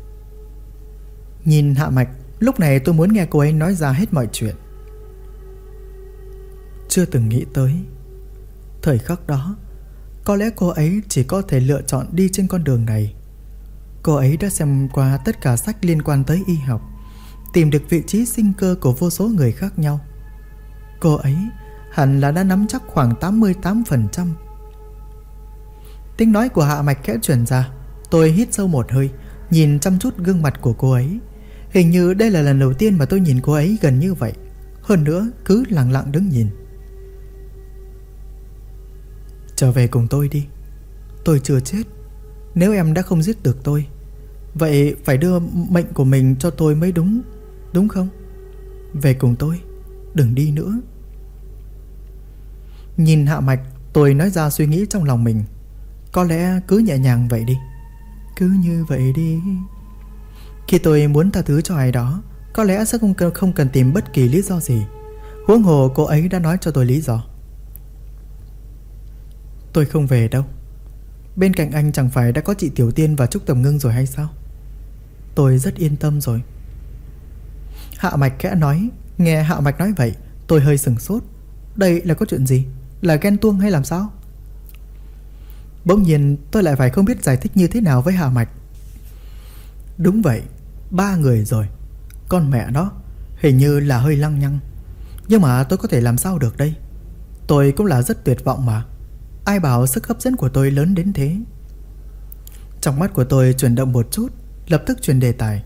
Nhìn Hạ Mạch, lúc này tôi muốn nghe cô ấy nói ra hết mọi chuyện. Chưa từng nghĩ tới thời khắc đó, có lẽ cô ấy chỉ có thể lựa chọn đi trên con đường này. Cô ấy đã xem qua tất cả sách liên quan tới y học, tìm được vị trí sinh cơ của vô số người khác nhau. Cô ấy hẳn là đã nắm chắc khoảng 88%. Tiếng nói của Hạ Mạch khẽ truyền ra. Tôi hít sâu một hơi, nhìn chăm chút gương mặt của cô ấy. Hình như đây là lần đầu tiên mà tôi nhìn cô ấy gần như vậy. Hơn nữa cứ lặng lặng đứng nhìn. Trở về cùng tôi đi. Tôi chưa chết. Nếu em đã không giết được tôi, vậy phải đưa mệnh của mình cho tôi mới đúng, đúng không? Về cùng tôi, đừng đi nữa. Nhìn Hạ Mạch, tôi nói ra suy nghĩ trong lòng mình. Có lẽ cứ nhẹ nhàng vậy đi. Cứ như vậy đi. Khi tôi muốn tha thứ cho ai đó, có lẽ sẽ không cần tìm bất kỳ lý do gì. Huống hồ cô ấy đã nói cho tôi lý do. Tôi không về đâu. Bên cạnh anh chẳng phải đã có chị Tiểu Tiên và Trúc Tầm Ngưng rồi hay sao? Tôi rất yên tâm rồi. Hạ Mạch khẽ nói. Nghe Hạ Mạch nói vậy, tôi hơi sửng sốt. Đây là có chuyện gì? Là ghen tuông hay làm sao? Bỗng nhiên tôi lại phải không biết giải thích như thế nào với Hạ Mạch. Đúng vậy, 3 người rồi. Con mẹ nó, hình như là hơi lăng nhăng. Nhưng mà tôi có thể làm sao được đây? Tôi cũng là rất tuyệt vọng mà. Ai bảo sức hấp dẫn của tôi lớn đến thế? Trong mắt của tôi chuyển động một chút, lập tức chuyển đề tài.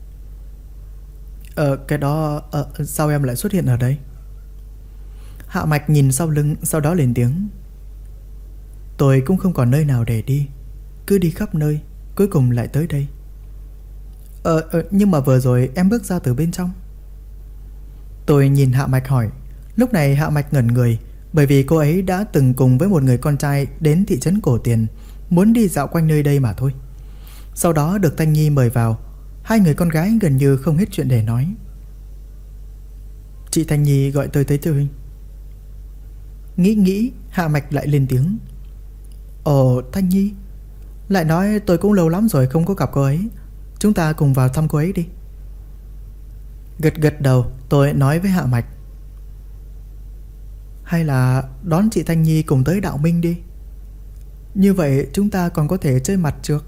Cái đó sao em lại xuất hiện ở đây? Hạ Mạch nhìn sau lưng, sau đó lên tiếng. Tôi cũng không còn nơi nào để đi, cứ đi khắp nơi, cuối cùng lại tới đây. Nhưng mà vừa rồi em bước ra từ bên trong. Tôi nhìn Hạ Mạch hỏi. Lúc này Hạ Mạch ngẩn người, bởi vì cô ấy đã từng cùng với một người con trai đến thị trấn Cổ Tiền, muốn đi dạo quanh nơi đây mà thôi. Sau đó được Thanh Nhi mời vào. Hai người con gái gần như không hết chuyện để nói. Chị Thanh Nhi gọi tôi tới chơi. Nghĩ Hạ Mạch lại lên tiếng. Ồ, Thanh Nhi. Lại nói tôi cũng lâu lắm rồi không có gặp cô ấy. Chúng ta cùng vào thăm cô ấy đi. Gật đầu, tôi nói với Hạ Mạch. Hay là đón chị Thanh Nhi cùng tới Đạo Minh đi. Như vậy chúng ta còn có thể chơi mặt trược.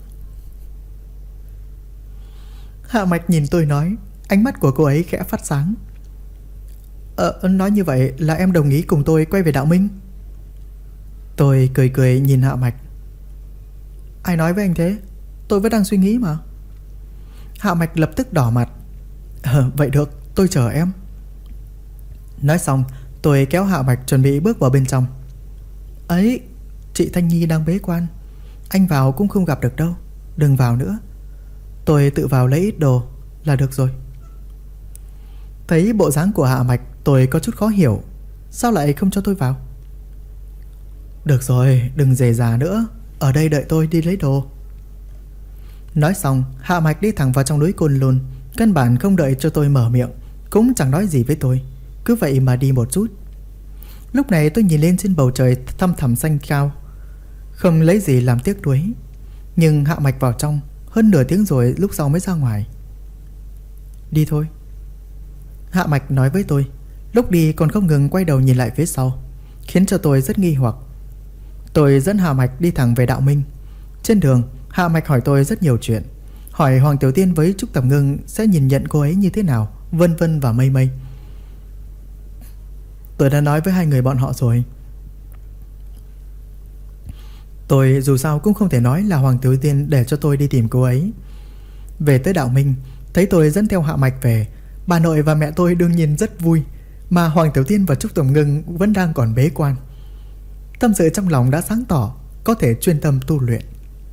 Hạ Mạch nhìn tôi nói. Ánh mắt của cô ấy khẽ phát sáng. Nói như vậy là em đồng ý cùng tôi quay về Đạo Minh? Tôi cười nhìn Hạ Mạch. Ai nói với anh thế? Tôi vẫn đang suy nghĩ mà. Hạ Mạch lập tức đỏ mặt. Vậy được, tôi chờ em. Nói xong, tôi kéo Hạ Mạch chuẩn bị bước vào bên trong. Ấy, chị Thanh Nhi đang bế quan, anh vào cũng không gặp được đâu. Đừng vào nữa. Tôi tự vào lấy ít đồ là được rồi. Thấy bộ dáng của Hạ Mạch, tôi có chút khó hiểu. Sao lại không cho tôi vào? Được rồi, đừng dề dà nữa. Ở đây đợi tôi đi lấy đồ. Nói xong, Hạ Mạch đi thẳng vào trong núi Côn Lôn. Căn bản không đợi cho tôi mở miệng, cũng chẳng nói gì với tôi, cứ vậy mà đi một chút. Lúc này tôi nhìn lên trên bầu trời thăm thẳm xanh cao, không lấy gì làm tiếc nuối. Nhưng Hạ Mạch vào trong hơn nửa tiếng rồi, lúc sau mới ra ngoài. Đi thôi. Hạ Mạch nói với tôi. Lúc đi còn không ngừng quay đầu nhìn lại phía sau, khiến cho tôi rất nghi hoặc. Tôi dẫn Hạ Mạch đi thẳng về Đạo Minh. Trên đường, Hạ Mạch hỏi tôi rất nhiều chuyện, hỏi Hoàng Tiểu Tiên với Trúc Tầm Ngưng sẽ nhìn nhận cô ấy như thế nào, vân vân và mây mây. Tôi đã nói với hai người bọn họ rồi. Tôi dù sao cũng không thể nói là Hoàng Tiểu Tiên để cho tôi đi tìm cô ấy. Về tới Đạo Minh, thấy tôi dẫn theo Hạ Mạch về, bà nội và mẹ tôi đương nhiên rất vui, mà Hoàng Tiểu Tiên và Trúc Tầm Ngưng vẫn đang còn bế quan. Tâm sự trong lòng đã sáng tỏ, có thể chuyên tâm tu luyện.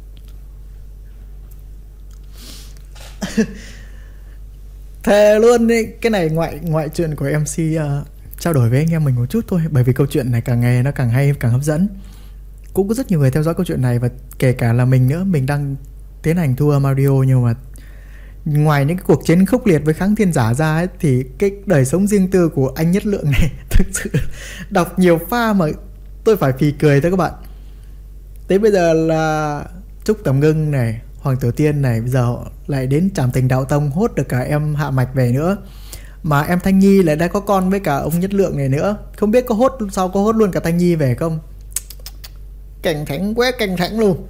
Thề luôn ấy, cái này ngoại chuyện của MC trao đổi với anh em mình một chút thôi, bởi vì câu chuyện này càng ngày nó càng hay, càng hấp dẫn. Cũng có rất nhiều người theo dõi câu chuyện này, và kể cả là mình nữa. Mình đang tiến hành thu âm audio, nhưng mà ngoài những cái cuộc chiến khốc liệt với kháng thiên giả ra ấy, thì cái đời sống riêng tư của anh Nhất Lượng này thực sự đọc nhiều pha mà tôi phải phì cười thôi các bạn. Tới bây giờ là Trúc Tầm Ngưng này, Hoàng Tử Tiên này bây giờ lại đến Trảm Tình Đạo Tông hốt được cả em Hạ Mạch về nữa. Mà em Thanh Nhi lại đã có con với cả ông Nhất Lượng này nữa. Không biết có hốt sau có hốt luôn cả Thanh Nhi về không? Căng thẳng quá, căng thẳng luôn.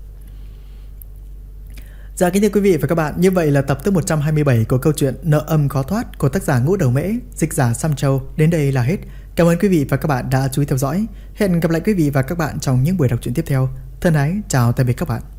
Dạ kính thưa quý vị và các bạn, như vậy là tập thứ 127 của câu chuyện Nợ Âm Khó Thoát của tác giả Ngũ Đầu Mễ, dịch giả Sam Châu đến đây là hết. Cảm ơn quý vị và các bạn đã chú ý theo dõi. Hẹn gặp lại quý vị và các bạn trong những buổi đọc truyện tiếp theo. Thân ái chào tạm biệt các bạn.